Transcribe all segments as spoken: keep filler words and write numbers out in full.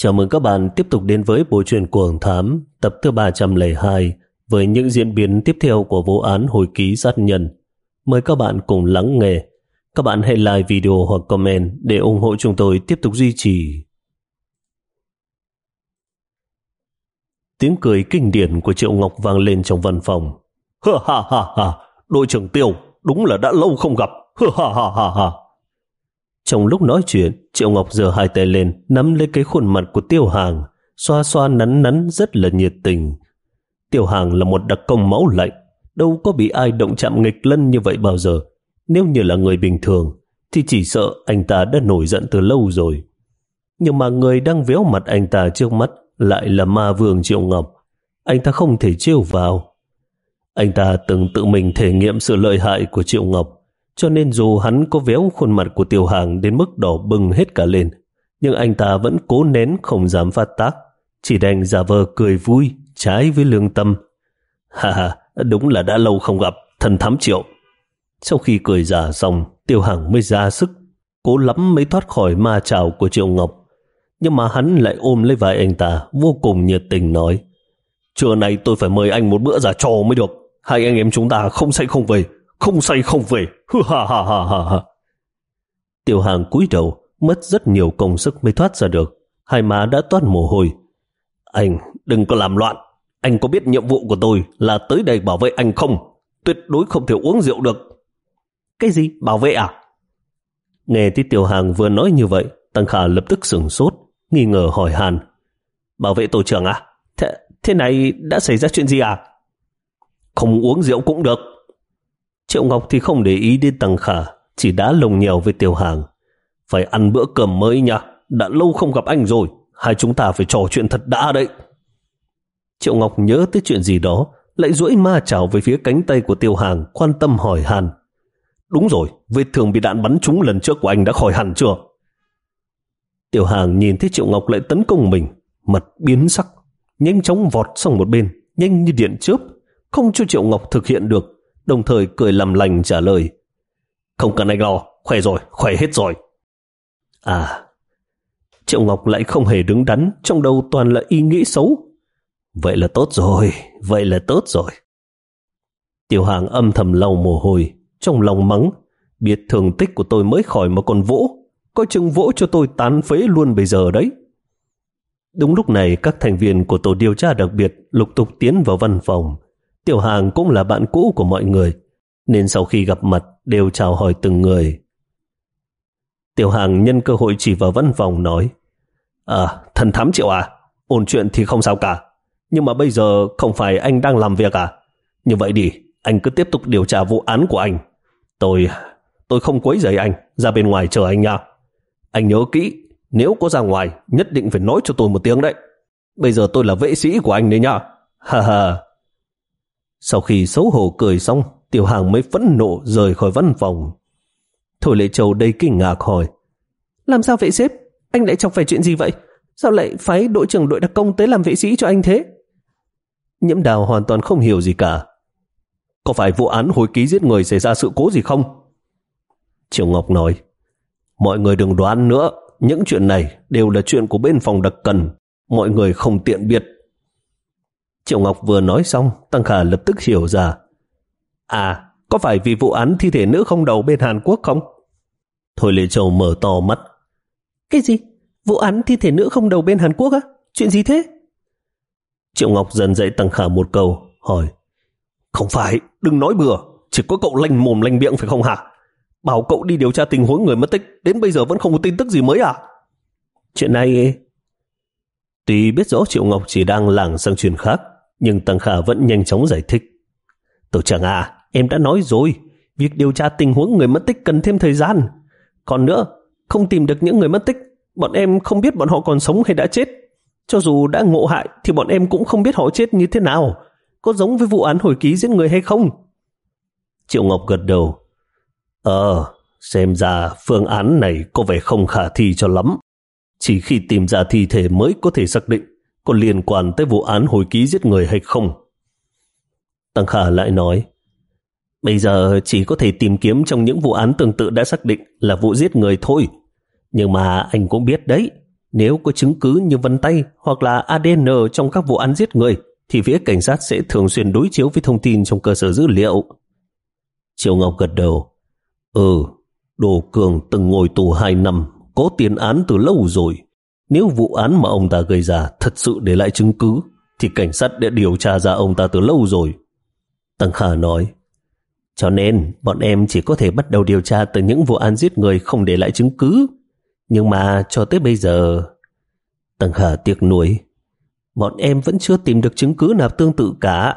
Chào mừng các bạn tiếp tục đến với bộ truyện Cuồng Thám tập thứ ba trăm lẻ hai với những diễn biến tiếp theo của vụ án hồi ký sát nhân. Mời các bạn cùng lắng nghe. Các bạn hãy like video hoặc comment để ủng hộ chúng tôi tiếp tục duy trì. Tiếng cười kinh điển của Triệu Ngọc vang lên trong văn phòng. Ha ha ha ha, đội trưởng Tiêu, đúng là đã lâu không gặp. Ha ha ha ha ha. Trong lúc nói chuyện, Triệu Ngọc giơ hai tay lên, nắm lấy cái khuôn mặt của Tiêu Hàng, xoa xoa nắn nắn rất là nhiệt tình. Tiêu Hàng là một đặc công máu lạnh, đâu có bị ai động chạm nghịch lân như vậy bao giờ. Nếu như là người bình thường, thì chỉ sợ anh ta đã nổi giận từ lâu rồi. Nhưng mà người đang véo mặt anh ta trước mắt lại là ma vương Triệu Ngọc. Anh ta không thể trêu vào. Anh ta từng tự mình thể nghiệm sự lợi hại của Triệu Ngọc, cho nên dù hắn có véo khuôn mặt của Tiêu Hàng đến mức đỏ bừng hết cả lên, nhưng anh ta vẫn cố nén không dám phát tác, chỉ đành giả vờ cười vui, trái với lương tâm. Ha ha, đúng là đã lâu không gặp, thần thám Triệu. Sau khi cười giả xong, Tiêu Hàng mới ra sức, cố lắm mới thoát khỏi ma trảo của Triệu Ngọc. Nhưng mà hắn lại ôm lấy vai anh ta, vô cùng nhiệt tình nói: trưa nay tôi phải mời anh một bữa giả trò mới được. Hai anh em chúng ta không say không về, không say không về. Ha ha ha ha ha. Tiêu Hàng cúi đầu, mất rất nhiều công sức mới thoát ra được. Hai má đã toát mồ hôi. Anh đừng có làm loạn. Anh có biết nhiệm vụ của tôi là tới đây bảo vệ anh không? Tuyệt đối không thể uống rượu được. Cái gì? Bảo vệ à? Nghe thấy Tiêu Hàng vừa nói như vậy, Tăng Khả lập tức sửng sốt, nghi ngờ hỏi han: bảo vệ tổ trưởng à? Thế, thế này đã xảy ra chuyện gì à? Không uống rượu cũng được. Triệu Ngọc thì không để ý đến Tăng Khả, chỉ đá lồng nhèo với Tiêu Hàng. Phải ăn bữa cơm mới nha, đã lâu không gặp anh rồi, hai chúng ta phải trò chuyện thật đã đấy. Triệu Ngọc nhớ tới chuyện gì đó, lại duỗi ma chảo về phía cánh tay của Tiêu Hàng, quan tâm hỏi han: đúng rồi, vết thương bị đạn bắn trúng lần trước của anh đã khỏi hẳn chưa? Tiêu Hàng nhìn thấy Triệu Ngọc lại tấn công mình, mặt biến sắc, nhanh chóng vọt sang một bên, nhanh như điện chớp, không cho Triệu Ngọc thực hiện được, đồng thời cười làm lành trả lời: không cần anh lo, khỏe rồi, khỏe hết rồi. À, Triệu Ngọc lại không hề đứng đắn, trong đầu toàn là ý nghĩ xấu. Vậy là tốt rồi, vậy là tốt rồi. Tiêu Hàng âm thầm lau mồ hôi, trong lòng mắng: biết thương tích của tôi mới khỏi mà còn vỗ, coi chừng vỗ cho tôi tán phế luôn bây giờ đấy. Đúng lúc này, các thành viên của tổ điều tra đặc biệt lục tục tiến vào văn phòng. Tiêu Hàng cũng là bạn cũ của mọi người, nên sau khi gặp mặt đều chào hỏi từng người. Tiêu Hàng nhân cơ hội chỉ vào văn phòng nói: À, thần thám Triệu à, ổn chuyện thì không sao cả, nhưng mà bây giờ không phải anh đang làm việc à? Như vậy đi, anh cứ tiếp tục điều tra vụ án của anh. Tôi, tôi không quấy rầy anh, ra bên ngoài chờ anh nha. Anh nhớ kỹ, nếu có ra ngoài, nhất định phải nói cho tôi một tiếng đấy. Bây giờ tôi là vệ sĩ của anh đấy nha. Ha ha. Sau khi xấu hổ cười xong, Tiêu Hàng mới phẫn nộ rời khỏi văn phòng. Thôi Lệ Châu đầy kinh ngạc hỏi: làm sao vậy sếp? Anh lại chọc phải chuyện gì vậy? Sao lại phái đội trưởng đội đặc công tới làm vệ sĩ cho anh thế? Nhiễm Đào hoàn toàn không hiểu gì cả. Có phải vụ án hồi ký giết người xảy ra sự cố gì không? Triệu Ngọc nói: mọi người đừng đoán nữa, những chuyện này đều là chuyện của bên phòng đặc cần, mọi người không tiện biết. Triệu Ngọc vừa nói xong, Tăng Khả lập tức hiểu ra. À, có phải vì vụ án thi thể nữ không đầu bên Hàn Quốc không? Thôi Lệ Châu mở to mắt. Cái gì? Vụ án thi thể nữ không đầu bên Hàn Quốc á? Chuyện gì thế? Triệu Ngọc dần dạy Tăng Khả một câu, hỏi: không phải, đừng nói bừa, chỉ có cậu lanh mồm lanh miệng phải không hả? Bảo cậu đi điều tra tình huống người mất tích, đến bây giờ vẫn không có tin tức gì mới à? Chuyện này... Tuy biết rõ Triệu Ngọc chỉ đang lảng sang chuyện khác, nhưng Tăng Khả vẫn nhanh chóng giải thích. Tổ trưởng à, em đã nói rồi, việc điều tra tình huống người mất tích cần thêm thời gian. Còn nữa, không tìm được những người mất tích, bọn em không biết bọn họ còn sống hay đã chết. Cho dù đã ngộ hại thì bọn em cũng không biết họ chết như thế nào, có giống với vụ án hồi ký giết người hay không. Triệu Ngọc gật đầu. Ờ, xem ra phương án này có vẻ không khả thi cho lắm. Chỉ khi tìm ra thi thể mới có thể xác định có liên quan tới vụ án hồi ký giết người hay không. Tăng Khả lại nói: bây giờ chỉ có thể tìm kiếm trong những vụ án tương tự đã xác định là vụ giết người thôi. Nhưng mà anh cũng biết đấy, Nếu có chứng cứ như vân tay hoặc là a đê en trong các vụ án giết người, thì phía cảnh sát sẽ thường xuyên đối chiếu với thông tin trong cơ sở dữ liệu. Triệu Ngọc gật đầu. Ừ, Đồ Cường từng ngồi tù hai năm, có tiền án từ lâu rồi. Nếu vụ án mà ông ta gây ra thật sự để lại chứng cứ, thì cảnh sát đã điều tra ra ông ta từ lâu rồi. Tăng Khả nói. Cho nên bọn em chỉ có thể bắt đầu điều tra từ những vụ án giết người không để lại chứng cứ. Nhưng mà cho tới bây giờ... Tăng Khả tiếc nuối. Bọn em vẫn chưa tìm được chứng cứ nào tương tự cả.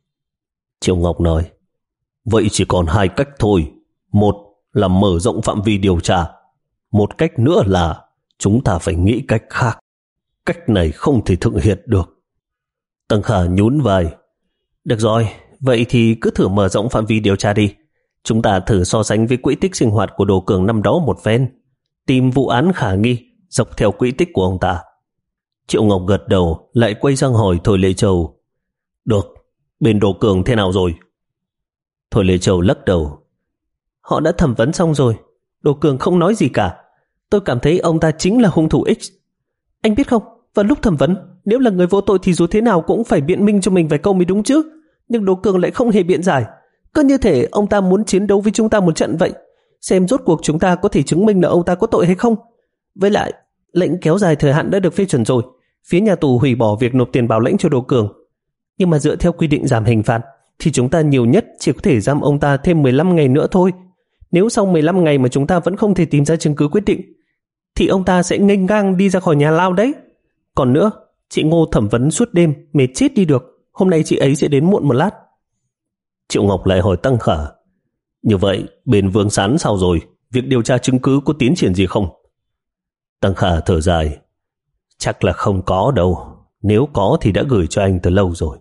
Triệu Ngọc nói. Vậy chỉ còn hai cách thôi. Một là mở rộng phạm vi điều tra. Một cách nữa là chúng ta phải nghĩ cách khác. Cách này không thể thực hiện được. Tăng Khả nhún vai. Được rồi, vậy thì cứ thử mở rộng phạm vi điều tra đi. Chúng ta thử so sánh với quỹ tích sinh hoạt của Đồ Cường năm đó một phen. Tìm vụ án khả nghi dọc theo quỹ tích của ông ta. Triệu Ngọc gật đầu, lại quay sang hỏi Thôi Lê Châu. Được, bên Đồ Cường thế nào rồi? Thôi Lê Châu lắc đầu. Họ đã thẩm vấn xong rồi. Đồ Cường không nói gì cả. Tôi cảm thấy ông ta chính là hung thủ X. Anh biết không, vào lúc thẩm vấn, nếu là người vô tội thì dù thế nào cũng phải biện minh cho mình vài câu mới đúng chứ. Nhưng Đồ Cường lại không hề biện giải. Cứ như thể ông ta muốn chiến đấu với chúng ta một trận vậy. Xem rốt cuộc chúng ta có thể chứng minh là ông ta có tội hay không. Với lại, lệnh kéo dài thời hạn đã được phê chuẩn rồi. Phía nhà tù hủy bỏ việc nộp tiền bảo lãnh cho Đồ Cường. Nhưng mà dựa theo quy định giảm hình phạt thì chúng ta nhiều nhất chỉ có thể giam ông ta thêm mười lăm ngày nữa thôi. Nếu sau mười lăm ngày mà chúng ta vẫn không thể tìm ra chứng cứ quyết định, thì ông ta sẽ nghênh ngang đi ra khỏi nhà lao đấy. Còn nữa, chị Ngô thẩm vấn suốt đêm, mệt chết đi được. Hôm nay chị ấy sẽ đến muộn một lát. Triệu Ngọc lại hỏi Tăng Khả. Như vậy, bên Vương Sán sao rồi? Việc điều tra chứng cứ có tiến triển gì không? Tăng Khả thở dài. Chắc là không có đâu. Nếu có thì đã gửi cho anh từ lâu rồi.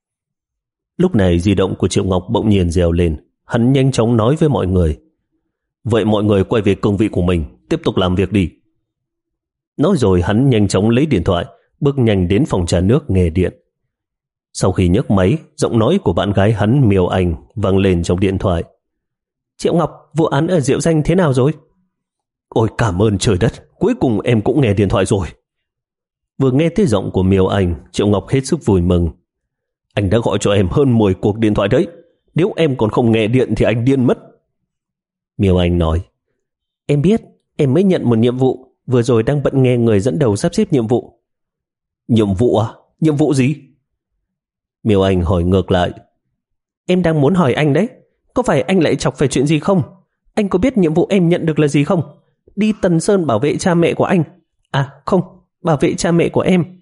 Lúc này di động của Triệu Ngọc bỗng nhiên reo lên. Hắn nhanh chóng nói với mọi người. Vậy mọi người quay về cương vị của mình, tiếp tục làm việc đi. Nói rồi hắn nhanh chóng lấy điện thoại, bước nhanh đến phòng trà nước nghe điện. Sau khi nhấc máy, giọng nói của bạn gái hắn Miêu Anh vang lên trong điện thoại. Triệu Ngọc, vụ án ở Diệu Danh thế nào rồi? Ôi cảm ơn trời đất, cuối cùng em cũng nghe điện thoại rồi. Vừa nghe thấy giọng của Miêu Anh, Triệu Ngọc hết sức vui mừng. Anh đã gọi cho em hơn mười cuộc điện thoại đấy. Nếu em còn không nghe điện thì anh điên mất. Miêu Anh nói. Em biết, em mới nhận một nhiệm vụ. Vừa rồi đang bận nghe người dẫn đầu sắp xếp nhiệm vụ. Nhiệm vụ à? Nhiệm vụ gì? Miêu Anh hỏi ngược lại. Em đang muốn hỏi anh đấy. Có phải anh lại chọc phải chuyện gì không? Anh có biết nhiệm vụ em nhận được là gì không? Đi Tần Sơn bảo vệ cha mẹ của anh. À không, bảo vệ cha mẹ của em.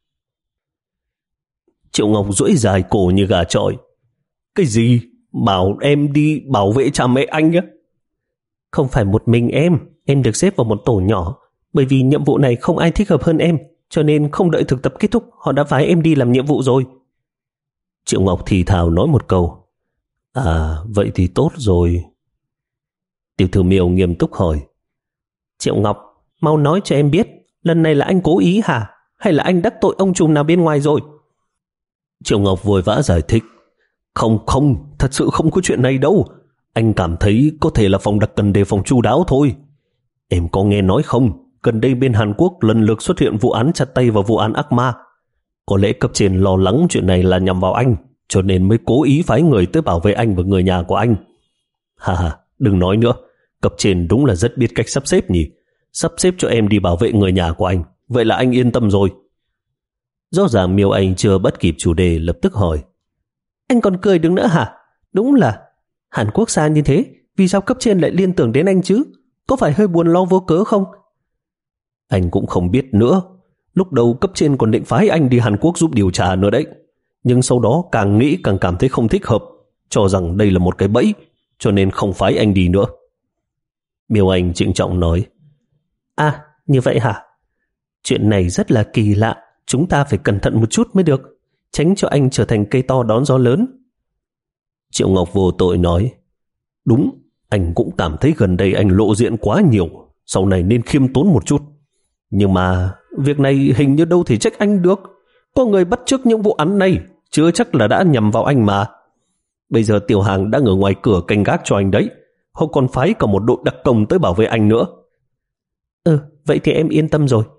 Triệu Ngọc duỗi dài cổ như gà chọi. Cái gì? Bảo em đi bảo vệ cha mẹ anh á? Không phải một mình em. Em được xếp vào một tổ nhỏ. Bởi vì nhiệm vụ này không ai thích hợp hơn em, cho nên không đợi thực tập kết thúc, họ đã phái em đi làm nhiệm vụ rồi. Triệu Ngọc thì thào nói một câu. À, vậy thì tốt rồi. Tiểu thư Miêu nghiêm túc hỏi. Triệu Ngọc, mau nói cho em biết, lần này là anh cố ý hả? Hay là anh đắc tội ông trùm nào bên ngoài rồi? Triệu Ngọc vội vã giải thích. Không không, thật sự không có chuyện này đâu. Anh cảm thấy có thể là phòng đặc cần đề phòng chu đáo thôi. Em có nghe nói không? Gần đây bên Hàn Quốc lần lượt xuất hiện vụ án chặt tay và vụ án ác ma. Có lẽ cấp trên lo lắng chuyện này là nhằm vào anh, cho nên mới cố ý phái người tới bảo vệ anh và người nhà của anh. Hà hà, đừng nói nữa. Cấp trên đúng là rất biết cách sắp xếp nhỉ. Sắp xếp cho em đi bảo vệ người nhà của anh. Vậy là anh yên tâm rồi. Rõ ràng Miêu Anh chưa bắt kịp chủ đề, lập tức hỏi. Anh còn cười đứng nữa hả? Đúng là Hàn Quốc xa như thế, vì sao cấp trên lại liên tưởng đến anh chứ? Có phải hơi buồn lo vô cớ không? Anh cũng không biết nữa. Lúc đầu cấp trên còn định phái anh đi Hàn Quốc giúp điều tra nữa đấy. Nhưng sau đó càng nghĩ càng cảm thấy không thích hợp, cho rằng đây là một cái bẫy, cho nên không phái anh đi nữa. Miêu Anh trịnh trọng nói. À, như vậy hả? Chuyện này rất là kỳ lạ. Chúng ta phải cẩn thận một chút mới được, tránh cho anh trở thành cây to đón gió lớn. Triệu Ngọc vô tội nói. Đúng, anh cũng cảm thấy gần đây anh lộ diện quá nhiều, sau này nên khiêm tốn một chút. Nhưng mà việc này hình như đâu thể trách anh được. Có người bắt chước những vụ án này, chưa chắc là đã nhằm vào anh mà. Bây giờ Tiểu Hàng đang ở ngoài cửa canh gác cho anh đấy. Họ còn phái cả một đội đặc công tới bảo vệ anh nữa. Ừ, vậy thì em yên tâm rồi.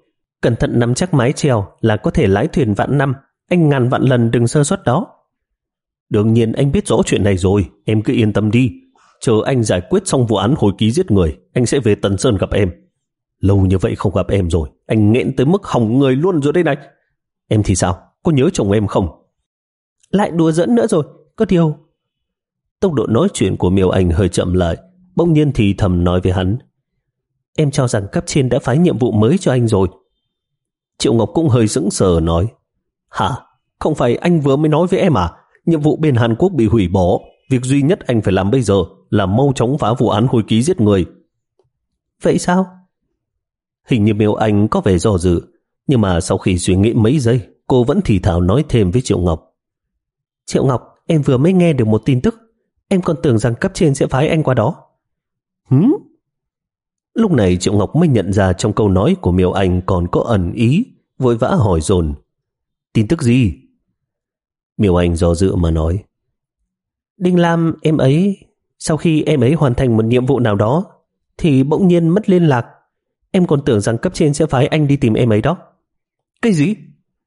cẩn thận nắm chắc mái chèo là có thể lái thuyền vạn năm, anh ngàn vạn lần đừng sơ suất đó. Đương nhiên anh biết rõ chuyện này rồi, em cứ yên tâm đi. Chờ anh giải quyết xong vụ án hồi ký giết người, anh sẽ về Tần Sơn gặp em. Lâu như vậy không gặp em rồi, anh nghẹn tới mức hỏng người luôn rồi đây này. Em thì sao, có nhớ chồng em không? Lại đùa giỡn nữa rồi, có điều... Tốc độ nói chuyện của Miêu Anh hơi chậm lại, bỗng nhiên thì thầm nói với hắn. Em cho rằng cấp trên đã phái nhiệm vụ mới cho anh rồi. Triệu Ngọc cũng hơi sững sờ nói. Hả? Không phải anh vừa mới nói với em à? Nhiệm vụ bên Hàn Quốc bị hủy bỏ. Việc duy nhất anh phải làm bây giờ là mau chóng phá vụ án hồi ký giết người. Vậy sao? Hình như Miêu Anh có vẻ do dự, nhưng mà sau khi suy nghĩ mấy giây, cô vẫn thì thào nói thêm với Triệu Ngọc. Triệu Ngọc, em vừa mới nghe được một tin tức. Em còn tưởng rằng cấp trên sẽ phái anh qua đó. Hứ? Lúc này Triệu Ngọc mới nhận ra trong câu nói của Miêu Anh còn có ẩn ý, vội vã hỏi dồn. Tin tức gì? Miêu Anh do dự mà nói. Đinh Lam em ấy, sau khi em ấy hoàn thành một nhiệm vụ nào đó, thì bỗng nhiên mất liên lạc. Em còn tưởng rằng cấp trên sẽ phái anh đi tìm em ấy đó. Cái gì?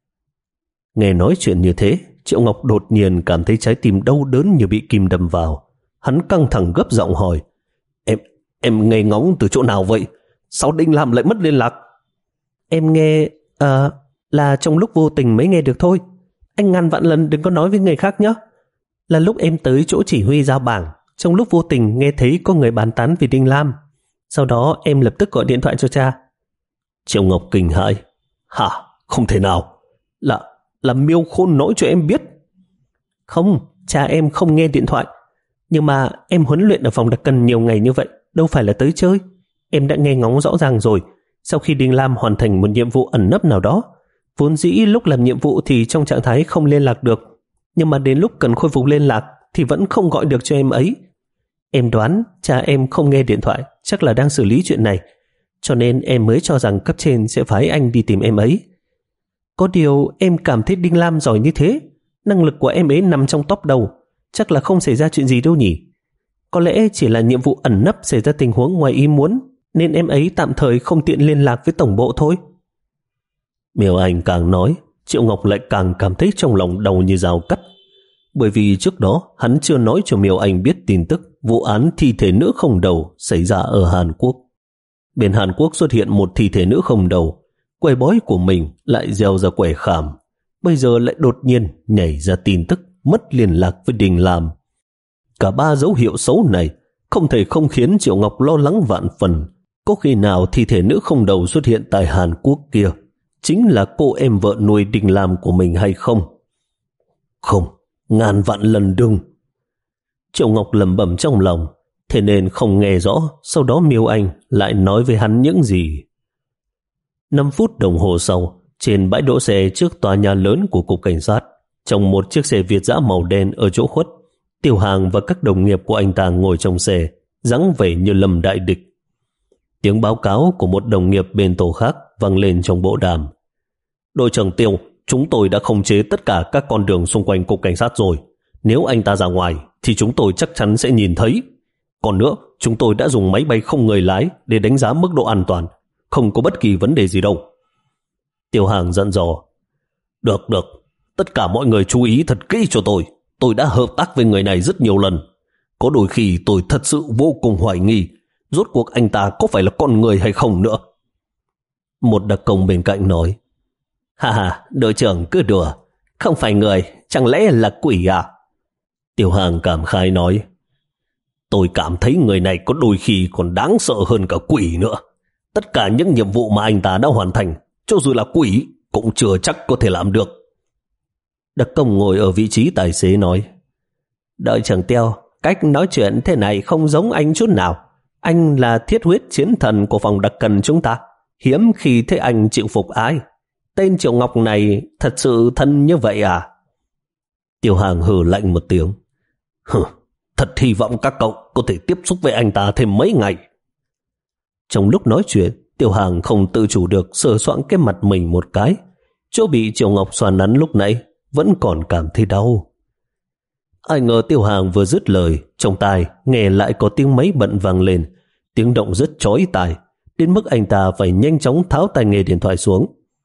Nghe nói chuyện như thế, Triệu Ngọc đột nhiên cảm thấy trái tim đau đớn như bị kim đâm vào. Hắn căng thẳng gấp giọng hỏi. Em, em nghe ngóng từ chỗ nào vậy? Sao Đinh Lam lại mất liên lạc? Em nghe, à, là trong lúc vô tình mới nghe được thôi. Anh ngàn vạn lần đừng có nói với người khác nhé. Là lúc em tới chỗ chỉ huy giao bảng, trong lúc vô tình nghe thấy có người bàn tán về Đinh Lam. Sau đó em lập tức gọi điện thoại cho cha. Triệu Ngọc kinh hãi. Hả? Không thể nào. Là, là Miêu Khôn nói cho em biết. Không, cha em không nghe điện thoại. Nhưng mà em huấn luyện ở phòng đặc cần nhiều ngày như vậy, đâu phải là tới chơi. Em đã nghe ngóng rõ ràng rồi. Sau khi Đinh Lam hoàn thành một nhiệm vụ ẩn nấp nào đó, vốn dĩ lúc làm nhiệm vụ thì trong trạng thái không liên lạc được, nhưng mà đến lúc cần khôi phục liên lạc thì vẫn không gọi được cho em ấy. Em đoán cha em không nghe điện thoại, chắc là đang xử lý chuyện này, cho nên em mới cho rằng cấp trên sẽ phái anh đi tìm em ấy. Có điều em cảm thấy Đinh Lam giỏi như thế, năng lực của em ấy nằm trong top đầu, chắc là không xảy ra chuyện gì đâu nhỉ. Có lẽ chỉ là nhiệm vụ ẩn nấp xảy ra tình huống ngoài ý muốn, nên em ấy tạm thời không tiện liên lạc với tổng bộ thôi. Miêu Anh càng nói, Triệu Ngọc lại càng cảm thấy trong lòng đau như dao cắt. Bởi vì trước đó hắn chưa nói cho Miêu Anh biết tin tức vụ án thi thể nữ không đầu xảy ra ở Hàn Quốc. Bên Hàn Quốc xuất hiện một thi thể nữ không đầu, quẻ bói của mình lại gieo ra quẻ khảm, bây giờ lại đột nhiên nhảy ra tin tức mất liên lạc với Đinh Lam. Cả ba dấu hiệu xấu này không thể không khiến Triệu Ngọc lo lắng vạn phần. Có khi nào thi thể nữ không đầu xuất hiện tại Hàn Quốc kia chính là cô em vợ nuôi Đinh Lam của mình hay không? Không, ngàn vạn lần đừng. Triệu Ngọc lẩm bẩm trong lòng, thế nên không nghe rõ sau đó Miêu Anh lại nói với hắn những gì. Năm phút đồng hồ sau, trên bãi đỗ xe trước tòa nhà lớn của cục cảnh sát, trong một chiếc xe Việt dã màu đen ở chỗ khuất, Tiểu Hàng và các đồng nghiệp của anh ta ngồi trong xe, dáng vẻ như lâm đại địch. Tiếng báo cáo của một đồng nghiệp bên tổ khác vang lên trong bộ đàm. Đội trưởng Tiêu, chúng tôi đã khống chế tất cả các con đường xung quanh cục cảnh sát rồi. Nếu anh ta ra ngoài thì chúng tôi chắc chắn sẽ nhìn thấy. Còn nữa, chúng tôi đã dùng máy bay không người lái để đánh giá mức độ an toàn. Không có bất kỳ vấn đề gì đâu. Tiểu Hàng dặn dò. Được, được. Tất cả mọi người chú ý thật kỹ cho tôi. Tôi đã hợp tác với người này rất nhiều lần. Có đôi khi tôi thật sự vô cùng hoài nghi rốt cuộc anh ta có phải là con người hay không nữa. Một đặc công bên cạnh nói. Hà hà, đội trưởng cứ đùa. Không phải người, chẳng lẽ là quỷ à? Tiểu Hàng cảm khái nói. Tôi cảm thấy người này có đôi khi còn đáng sợ hơn cả quỷ nữa. Tất cả những nhiệm vụ mà anh ta đã hoàn thành, cho dù là quỷ, cũng chưa chắc có thể làm được. Đặc công ngồi ở vị trí tài xế nói. Đội trưởng Tiêu, cách nói chuyện thế này không giống anh chút nào. Anh là thiết huyết chiến thần của phòng đặc cần chúng ta. Hiếm khi thấy anh chịu phục ai. Tên Triệu Ngọc này thật sự thân như vậy à? Tiểu Hàng hừ lạnh một tiếng. Hừ, thật hy vọng các cậu có thể tiếp xúc với anh ta thêm mấy ngày. Trong lúc nói chuyện, Tiểu Hàng không tự chủ được sờ soạng cái mặt mình một cái. Chỗ bị Triệu Ngọc xoắn nắn lúc nãy vẫn còn cảm thấy đau. Ai ngờ Tiểu Hàng vừa dứt lời, trong tai nghe lại có tiếng máy bận vang lên, tiếng động rất chói tai, đến mức anh ta phải nhanh chóng tháo tai nghe điện thoại xuống,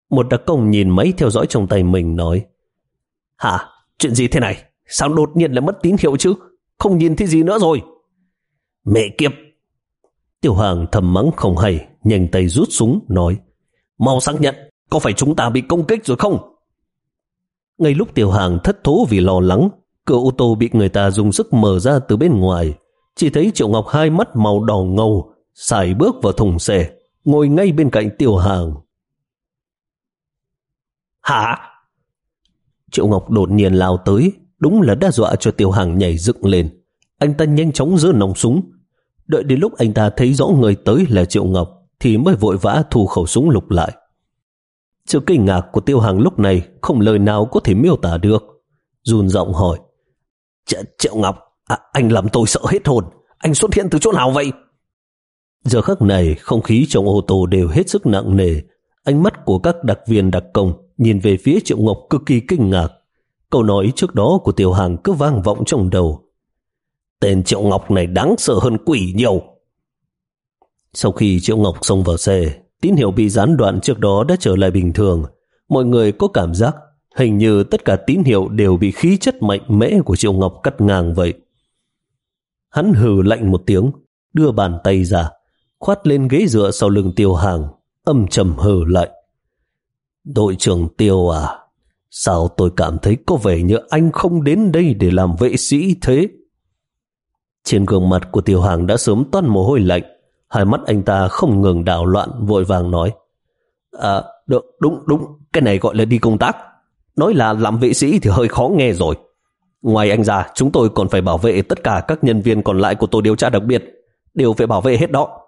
Một đặc công nhìn máy theo dõi trong tay mình nói: Hả? Chuyện gì thế này? Sao đột nhiên lại mất tín hiệu chứ? Không nhìn thấy gì nữa rồi. Mẹ kiếp! Tiểu Hàng thầm mắng không hay, nhanh tay rút súng nói: Mau xác nhận, có phải chúng ta bị công kích rồi không? Ngay lúc Tiểu Hàng thất thố vì lo lắng, cửa ô tô bị người ta dùng sức mở ra từ bên ngoài. Chỉ thấy Triệu Ngọc hai mắt màu đỏ ngầu, sải bước vào thùng xe, ngồi ngay bên cạnh Tiểu Hàng. Hả? Triệu Ngọc đột nhiên lao tới, đúng là đã dọa cho Tiểu Hàng nhảy dựng lên. Anh ta nhanh chóng giơ nòng súng. Đợi đến lúc anh ta thấy rõ người tới là Triệu Ngọc thì mới vội vã thu khẩu súng lục lại. Sự kinh ngạc của Tiểu Hàng lúc này không lời nào có thể miêu tả được. Run giọng hỏi: Ch Triệu Ngọc, à, anh làm tôi sợ hết hồn. Anh xuất hiện từ chỗ nào vậy? Giờ khắc này không khí trong ô tô đều hết sức nặng nề. Ánh mắt của các đặc viên đặc công nhìn về phía Triệu Ngọc cực kỳ kinh ngạc. Câu nói trước đó của Tiểu Hàng cứ vang vọng trong đầu: Tên Triệu Ngọc này đáng sợ hơn quỷ nhiều. Sau khi Triệu Ngọc xông vào xe, tín hiệu bị gián đoạn trước đó đã trở lại bình thường. Mọi người có cảm giác hình như tất cả tín hiệu đều bị khí chất mạnh mẽ của Triệu Ngọc cắt ngang vậy. Hắn hừ lạnh một tiếng, đưa bàn tay ra, khoát lên ghế dựa sau lưng Tiểu Hàng, âm trầm hừ lạnh: Đội trưởng Tiêu à, sao tôi cảm thấy có vẻ như anh không đến đây để làm vệ sĩ thế? Trên gương mặt của Tiểu Hàng đã sớm toát mồ hôi lạnh. Hai mắt anh ta không ngừng đảo loạn, vội vàng nói: À, được, đúng, đúng, cái này gọi là đi công tác. Nói là làm vệ sĩ thì hơi khó nghe rồi. Ngoài anh ra, chúng tôi còn phải bảo vệ tất cả các nhân viên còn lại của tổ điều tra đặc biệt. Đều phải bảo vệ hết đó.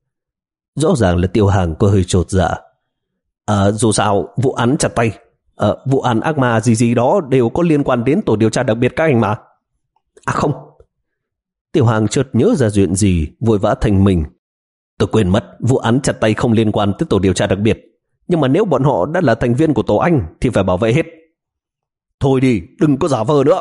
Rõ ràng là Tiểu Hàng có hơi chột dạ. À, dù sao, vụ án chặt tay, à, vụ án ác ma gì gì đó đều có liên quan đến tổ điều tra đặc biệt các anh mà. À không. Tiểu Hàng chợt nhớ ra chuyện gì, vội vã thành mình: Tôi quên mất, vụ án chặt tay không liên quan tới tổ điều tra đặc biệt. Nhưng mà nếu bọn họ đã là thành viên của tổ anh thì phải bảo vệ hết. Thôi đi, đừng có giả vờ nữa.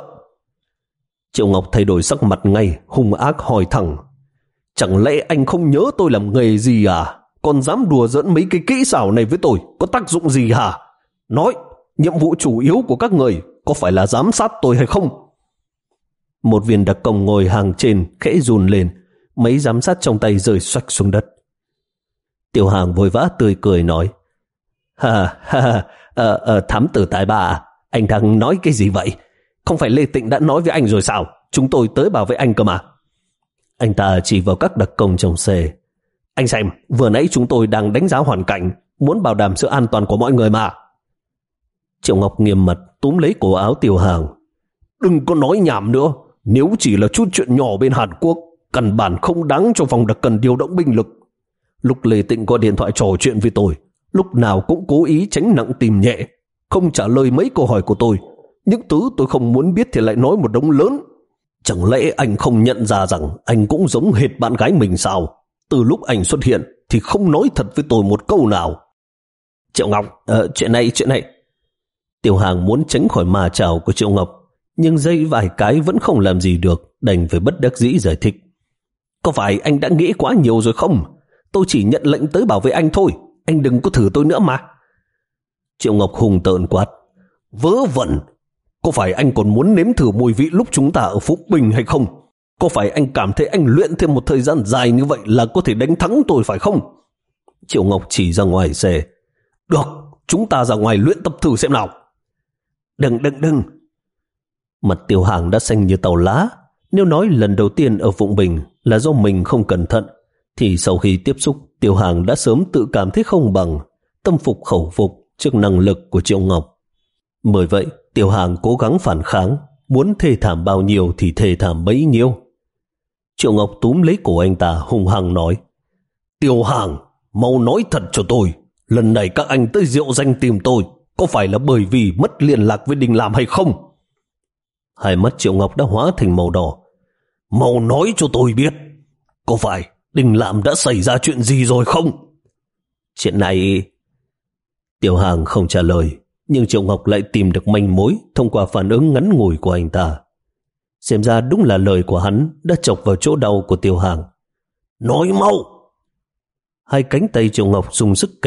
Triệu Ngọc thay đổi sắc mặt ngay, hung ác hỏi thẳng: Chẳng lẽ anh không nhớ tôi làm nghề gì à? Còn dám đùa giỡn mấy cái kỹ xảo này với tôi, có tác dụng gì hả? Nói, nhiệm vụ chủ yếu của các người có phải là giám sát tôi hay không? Một viên đặc công ngồi hàng trên khẽ run lên, mấy giám sát trong tay rơi xoạch xuống đất. Tiểu Hàng vội vã tươi cười nói: Ha ha ha, ờ, ờ, thám tử tài ba, anh đang nói cái gì vậy? Không phải Lê Tịnh đã nói với anh rồi sao? Chúng tôi tới bảo vệ anh cơ mà. Anh ta chỉ vào các đặc công trong xe: Anh xem, vừa nãy chúng tôi đang đánh giá hoàn cảnh, muốn bảo đảm sự an toàn của mọi người mà. Triệu Ngọc nghiêm mặt túm lấy cổ áo Tiểu Hàng: Đừng có nói nhảm nữa. Nếu chỉ là chút chuyện nhỏ bên Hàn Quốc, căn bản không đáng cho phòng đặc cần điều động binh lực. Lúc Lê Tịnh gọi điện thoại trò chuyện với tôi, lúc nào cũng cố ý tránh nặng tìm nhẹ, không trả lời mấy câu hỏi của tôi. Những thứ tôi không muốn biết thì lại nói một đống lớn. Chẳng lẽ anh không nhận ra rằng anh cũng giống hệt bạn gái mình sao? Từ lúc anh xuất hiện thì không nói thật với tôi một câu nào. Triệu Ngọc, uh, chuyện này, chuyện này. Tiểu Hàng muốn tránh khỏi ma chảo của Triệu Ngọc, nhưng dây vài cái vẫn không làm gì được, đành phải bất đắc dĩ giải thích: Có phải anh đã nghĩ quá nhiều rồi không? Tôi chỉ nhận lệnh tới bảo vệ anh thôi, anh đừng có thử tôi nữa mà. Triệu Ngọc hùng tợn quát: Vớ vẩn! Có phải anh còn muốn nếm thử mùi vị lúc chúng ta ở Phúc Bình hay không? Có phải anh cảm thấy anh luyện thêm một thời gian dài như vậy là có thể đánh thắng tôi phải không? Triệu Ngọc chỉ ra ngoài xe: Được, chúng ta ra ngoài luyện tập thử xem nào. Đừng, đừng, đừng. Mặt Tiểu Hàng đã xanh như tàu lá. Nếu nói lần đầu tiên ở Phụng Bình là do mình không cẩn thận, thì sau khi tiếp xúc, Tiểu Hàng đã sớm tự cảm thấy không bằng, tâm phục khẩu phục trước năng lực của Triệu Ngọc. Bởi vậy, Tiểu Hàng cố gắng phản kháng, muốn thê thảm bao nhiêu thì thê thảm bấy nhiêu. Triệu Ngọc túm lấy cổ anh ta hung hăng nói: Tiểu Hàng, mau nói thật cho tôi, lần này các anh tới Diệu Danh tìm tôi, có phải là bởi vì mất liên lạc với Đình Làm hay không? Hai mắt Triệu Ngọc đã hóa thành màu đỏ. Mau nói cho tôi biết, có phải Đình Làm đã xảy ra chuyện gì rồi không? Chuyện này... Tiểu Hàng không trả lời, nhưng Triệu Ngọc lại tìm được manh mối thông qua phản ứng ngắn ngủi của anh ta. Xem ra đúng là lời của hắn đã chọc vào chỗ đau của Tiểu Hàng. Nói mau! Hai cánh tay Triệu Ngọc dùng sức kẹp,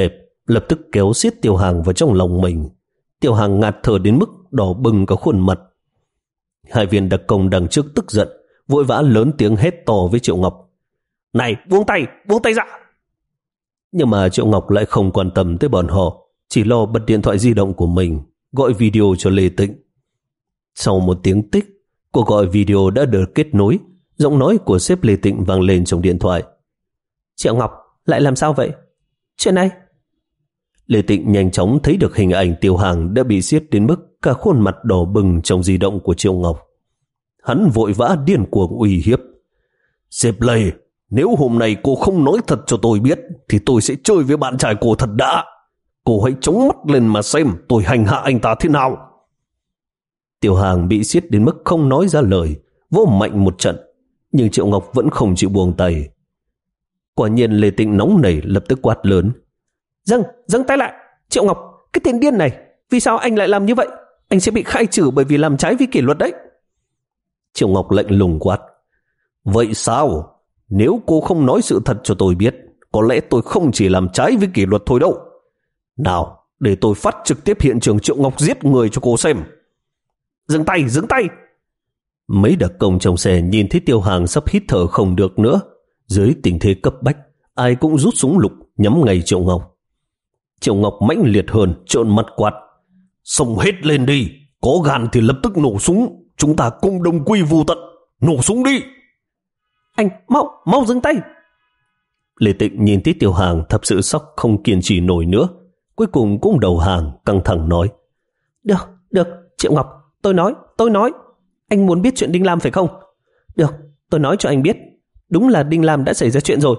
lập tức kéo siết Tiêu Hàng vào trong lòng mình. Tiêu Hàng ngạt thở đến mức đỏ bừng cả khuôn mặt. Hai viên đặc công đằng trước tức giận, vội vã lớn tiếng hét to với Triệu Ngọc. Này, buông tay, buông tay ra! Nhưng mà Triệu Ngọc lại không quan tâm tới bọn họ, chỉ lo bật điện thoại di động của mình, gọi video cho Lê Tịnh. Sau một tiếng tích, cuộc gọi video đã được kết nối, giọng nói của sếp Lê Tịnh vang lên trong điện thoại. Triệu Ngọc, lại làm sao vậy? Chuyện này? Lê Tịnh nhanh chóng thấy được hình ảnh Tiêu Hàng đã bị siết đến mức cả khuôn mặt đỏ bừng trong di động của Triệu Ngọc. Hắn vội vã điên cuồng uy hiếp. Sếp Lê, nếu hôm nay cô không nói thật cho tôi biết thì tôi sẽ chơi với bạn trai cô thật đã. Cô hãy chống mắt lên mà xem tôi hành hạ anh ta thế nào. Tiêu Hàng bị siết đến mức không nói ra lời, vỗ mạnh một trận, nhưng Triệu Ngọc vẫn không chịu buông tay. Quả nhiên Lê Tịnh nóng nảy lập tức quát lớn. Dâng, dâng tay lại! Triệu Ngọc, cái tên điên này, vì sao anh lại làm như vậy? Anh sẽ bị khai trừ bởi vì làm trái với kỷ luật đấy. Triệu Ngọc lạnh lùng quát. Vậy sao? Nếu cô không nói sự thật cho tôi biết, có lẽ tôi không chỉ làm trái với kỷ luật thôi đâu. Nào, để tôi phát trực tiếp hiện trường Triệu Ngọc giết người cho cô xem. Dừng tay, dừng tay! Mấy đặc công trong xe nhìn thấy Tiêu Hàng sắp hít thở không được nữa. Dưới tình thế cấp bách, ai cũng rút súng lục nhắm ngay Triệu Ngọc. Triệu Ngọc mãnh liệt hơn, trợn mắt quát. Xông hết lên đi, có gan thì lập tức nổ súng, chúng ta cùng đồng quy vu tận, nổ súng đi. Anh, mau, mau dừng tay! Lê Tịnh nhìn thấy Tiêu Hàng thật sự sốc không kiên trì nổi nữa, cuối cùng cũng đầu hàng, căng thẳng nói. Được, được, Triệu Ngọc, tôi nói, tôi nói. Anh muốn biết chuyện Đinh Lam phải không? Được, tôi nói cho anh biết. Đúng là Đinh Lam đã xảy ra chuyện rồi.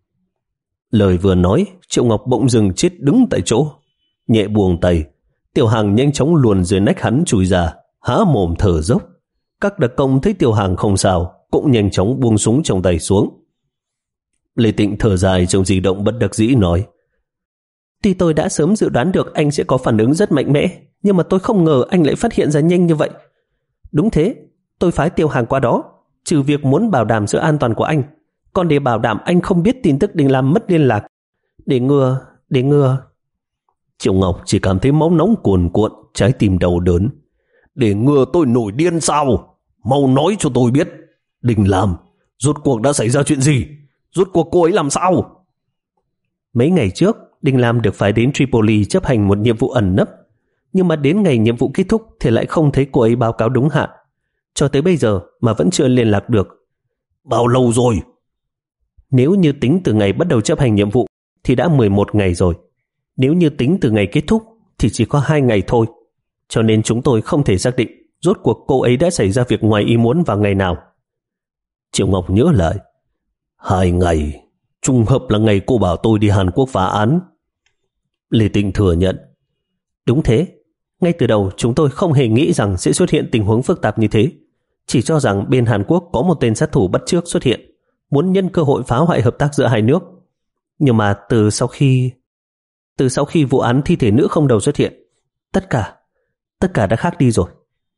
Lời vừa nói, Triệu Ngọc bỗng dừng chết đứng tại chỗ. Nhẹ buông tay, Tiêu Hàng nhanh chóng luồn dưới nách hắn chui ra, há mồm thở dốc. Các đặc công thấy Tiêu Hàng không sao, cũng nhanh chóng buông súng trong tay xuống. Lê Tịnh thở dài trong di động bất đắc dĩ nói. Tuy tôi đã sớm dự đoán được anh sẽ có phản ứng rất mạnh mẽ, nhưng mà tôi không ngờ anh lại phát hiện ra nhanh như vậy. Đúng thế, tôi phái Tiêu Hàng qua đó, trừ việc muốn bảo đảm sự an toàn của anh, còn để bảo đảm anh không biết tin tức Đinh Lam mất liên lạc. Để ngừa, để ngừa. Triệu Ngọc chỉ cảm thấy máu nóng cuồn cuộn, trái tim đau đớn. Để ngừa tôi nổi điên sao? Mau nói cho tôi biết. Đinh Lam, rốt cuộc đã xảy ra chuyện gì? Rốt cuộc cô ấy làm sao? Mấy ngày trước, Đinh Lam được phái đến Tripoli chấp hành một nhiệm vụ ẩn nấp. Nhưng mà đến ngày nhiệm vụ kết thúc thì lại không thấy cô ấy báo cáo đúng hạn. Cho tới bây giờ mà vẫn chưa liên lạc được. Bao lâu rồi? Nếu như tính từ ngày bắt đầu chấp hành nhiệm vụ thì đã mười một ngày rồi. Nếu như tính từ ngày kết thúc thì chỉ có hai ngày thôi. Cho nên chúng tôi không thể xác định rốt cuộc cô ấy đã xảy ra việc ngoài ý muốn vào ngày nào. Triệu Ngọc nhớ lại. Hai ngày, trùng hợp là ngày cô bảo tôi đi Hàn Quốc phá án. Lê Tịnh thừa nhận. Đúng thế, ngay từ đầu chúng tôi không hề nghĩ rằng sẽ xuất hiện tình huống phức tạp như thế. Chỉ cho rằng bên Hàn Quốc có một tên sát thủ bắt chước xuất hiện, muốn nhân cơ hội phá hoại hợp tác giữa hai nước. Nhưng mà từ sau khi từ sau khi vụ án thi thể nữ không đầu xuất hiện, tất cả tất cả đã khác đi rồi.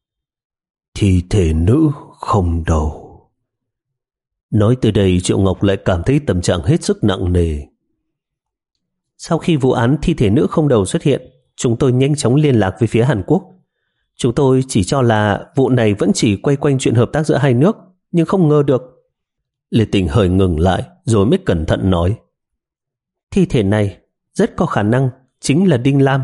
Thi thể nữ không đầu. Nói từ đây Triệu Ngọc lại cảm thấy tâm trạng hết sức nặng nề. Sau khi vụ án thi thể nữ không đầu xuất hiện, chúng tôi nhanh chóng liên lạc với phía Hàn Quốc. Chúng tôi chỉ cho là vụ này vẫn chỉ quay quanh chuyện hợp tác giữa hai nước, nhưng không ngờ được. Lê Tịnh hơi ngừng lại rồi mới cẩn thận nói. Thi thể này rất có khả năng chính là Đinh Lam.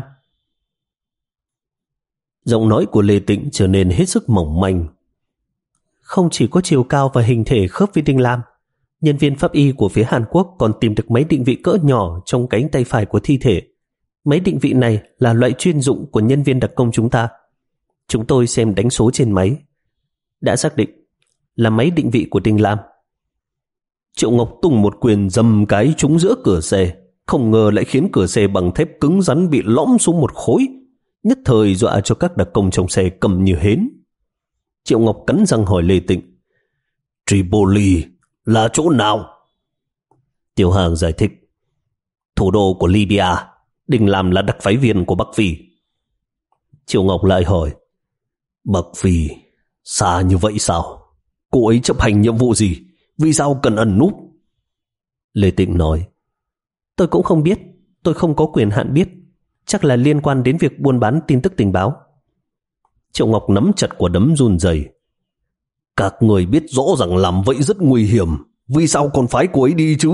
Giọng nói của Lê Tịnh trở nên hết sức mỏng manh. Không chỉ có chiều cao và hình thể khớp với Đinh Lam, nhân viên pháp y của phía Hàn Quốc còn tìm được mấy định vị cỡ nhỏ trong cánh tay phải của thi thể. Mấy định vị này là loại chuyên dụng của nhân viên đặc công chúng ta. Chúng tôi xem đánh số trên máy, đã xác định là máy định vị của Đinh Lam. Triệu Ngọc tung một quyền dầm cái trúng giữa cửa xe, không ngờ lại khiến cửa xe bằng thép cứng rắn bị lõm xuống một khối, nhất thời dọa cho các đặc công trong xe cầm như hến. Triệu Ngọc cắn răng hỏi Lê Tịnh. Tripoli là chỗ nào? Tiêu Hàng giải thích. Thủ đô của Libya. Đinh Lam là đặc phái viên của Bắc Phi. Triệu Ngọc lại hỏi. Bắc Phi xa như vậy sao? Cô ấy chấp hành nhiệm vụ gì? Vì sao cần ẩn núp? Lê Tịnh nói. Tôi cũng không biết, tôi không có quyền hạn biết, chắc là liên quan đến việc buôn bán tin tức tình báo. Triệu Ngọc nắm chặt quả đấm run rẩy. Các người biết rõ rằng làm vậy rất nguy hiểm, vì sao còn phái cô ấy đi chứ?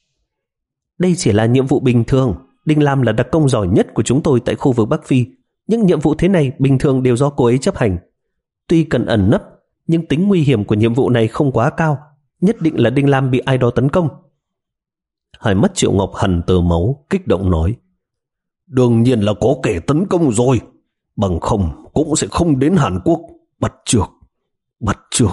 Đây chỉ là nhiệm vụ bình thường. Đinh Lam là đặc công giỏi nhất của chúng tôi tại khu vực Bắc Phi. Những nhiệm vụ thế này bình thường đều do cô ấy chấp hành. Tuy cần ẩn nấp, nhưng tính nguy hiểm của nhiệm vụ này không quá cao. Nhất định là Đinh Lam bị ai đó tấn công. Hai mắt Triệu Ngọc hằn tơ máu, kích động nói. Đương nhiên là có kẻ tấn công rồi. Bằng không cũng sẽ không đến Hàn Quốc. Bắt chước, bắt chước.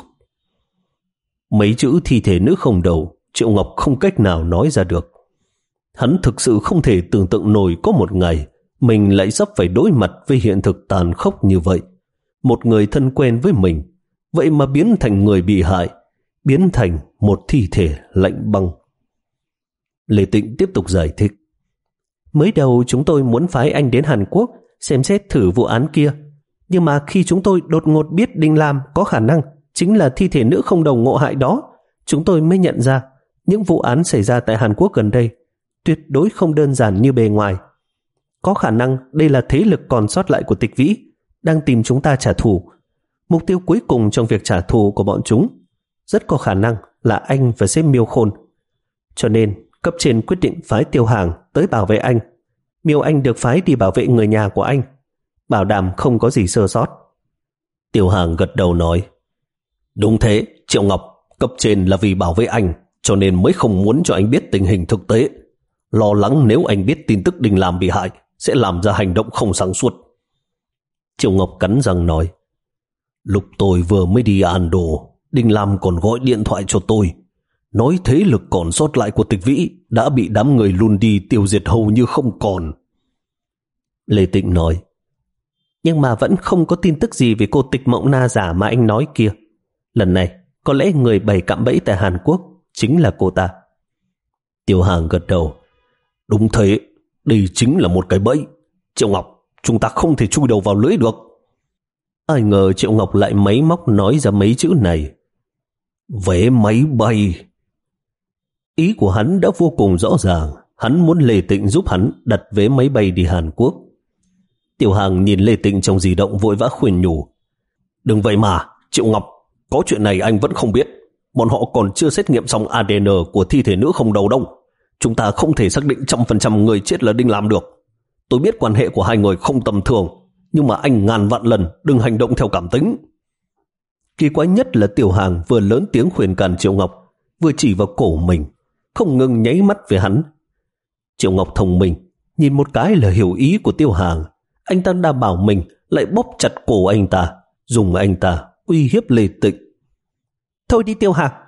Mấy chữ thi thể nữ không đầu, Triệu Ngọc không cách nào nói ra được. Hắn thực sự không thể tưởng tượng nổi có một ngày mình lại sắp phải đối mặt với hiện thực tàn khốc như vậy. Một người thân quen với mình, vậy mà biến thành người bị hại, biến thành một thi thể lạnh băng. Lê Tịnh tiếp tục giải thích. Mới đầu chúng tôi muốn phái anh đến Hàn Quốc xem xét thử vụ án kia, nhưng mà khi chúng tôi đột ngột biết Đinh Lam có khả năng chính là thi thể nữ không đầu ngộ hại đó, chúng tôi mới nhận ra những vụ án xảy ra tại Hàn Quốc gần đây tuyệt đối không đơn giản như bề ngoài. Có khả năng đây là thế lực còn sót lại của Tịch Vĩ đang tìm chúng ta trả thù. Mục tiêu cuối cùng trong việc trả thù của bọn chúng rất có khả năng là anh và sếp Miêu Khôn. Cho nên cấp trên quyết định phái Tiêu Hàng tới bảo vệ anh. Miêu Anh được phái đi bảo vệ người nhà của anh, bảo đảm không có gì sơ sót. Tiêu Hàng gật đầu nói. Đúng thế, Triệu Ngọc, cấp trên là vì bảo vệ anh, cho nên mới không muốn cho anh biết tình hình thực tế. Lo lắng nếu anh biết tin tức Đinh Lam bị hại sẽ làm ra hành động không sáng suốt. Triệu Ngọc cắn răng nói. Lúc tôi vừa mới đi Ando, Đinh Lam còn gọi điện thoại cho tôi, nói thế lực còn sót lại của Tịch Vĩ đã bị đám người luôn đi tiêu diệt hầu như không còn. Lê Tịnh nói. Nhưng mà vẫn không có tin tức gì về cô Tịch Mộng Na giả mà anh nói kia. Lần này có lẽ người bày cạm bẫy tại Hàn Quốc chính là cô ta. Tiêu Hàng gật đầu. Đúng thế, đây chính là một cái bẫy. Triệu Ngọc, chúng ta không thể chui đầu vào lưới được. Ai ngờ Triệu Ngọc lại máy móc nói ra mấy chữ này. Vé máy bay. Ý của hắn đã vô cùng rõ ràng. Hắn muốn Lê Tịnh giúp hắn đặt vé máy bay đi Hàn Quốc. Tiểu Hàng nhìn Lê Tịnh trong di động vội vã khuyên nhủ. Đừng vậy mà, Triệu Ngọc, có chuyện này anh vẫn không biết. Bọn họ còn chưa xét nghiệm xong a đê en của thi thể nữ không đầu đâu. Chúng ta không thể xác định trăm phần trăm người chết là Đinh Lam được. Tôi biết quan hệ của hai người không tầm thường, nhưng mà anh ngàn vạn lần đừng hành động theo cảm tính. Kỳ quái nhất là Tiểu Hàng vừa lớn tiếng khuyên can Triệu Ngọc, vừa chỉ vào cổ mình, không ngừng nháy mắt về hắn. Triệu Ngọc thông minh, nhìn một cái là hiểu ý của Tiểu Hàng. Anh ta đã bảo mình lại bóp chặt cổ anh ta, dùng anh ta uy hiếp Lê Tịnh. Thôi đi Tiêu Hàng.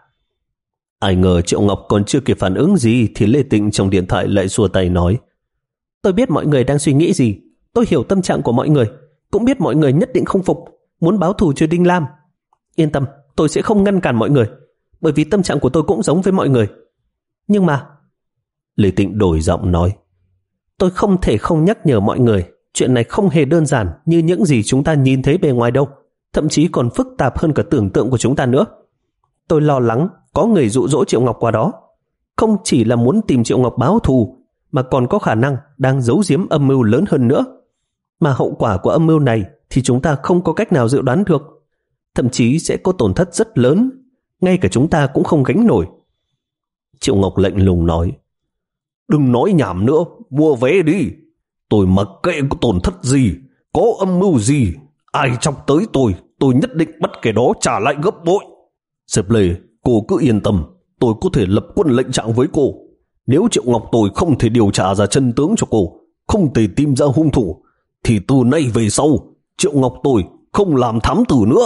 Ai ngờ Triệu Ngọc còn chưa kịp phản ứng gì thì Lê Tịnh trong điện thoại lại xua tay nói. Tôi biết mọi người đang suy nghĩ gì, tôi hiểu tâm trạng của mọi người, cũng biết mọi người nhất định không phục, muốn báo thù cho Đinh Lam. Yên tâm, tôi sẽ không ngăn cản mọi người, bởi vì tâm trạng của tôi cũng giống với mọi người. Nhưng mà... Lê Tịnh đổi giọng nói. Tôi không thể không nhắc nhở mọi người, chuyện này không hề đơn giản như những gì chúng ta nhìn thấy bề ngoài đâu, thậm chí còn phức tạp hơn cả tưởng tượng của chúng ta nữa. Tôi lo lắng có người dụ dỗ Triệu Ngọc qua đó, không chỉ là muốn tìm Triệu Ngọc báo thù, mà còn có khả năng đang giấu giếm âm mưu lớn hơn nữa. Mà hậu quả của âm mưu này thì chúng ta không có cách nào dự đoán được, thậm chí sẽ có tổn thất rất lớn, ngay cả chúng ta cũng không gánh nổi. Triệu Ngọc lạnh lùng nói. Đừng nói nhảm nữa, mua vé đi. Tôi mặc kệ có tổn thất gì, có âm mưu gì, ai chọc tới tôi, tôi nhất định bắt kẻ đó trả lại gấp bội. Sếp Lê, cô cứ yên tâm, tôi có thể lập quân lệnh trạng với cô. Nếu Triệu Ngọc tôi không thể điều tra ra chân tướng cho cô, không thể tìm ra hung thủ, thì từ nay về sau, Triệu Ngọc tôi không làm thám tử nữa.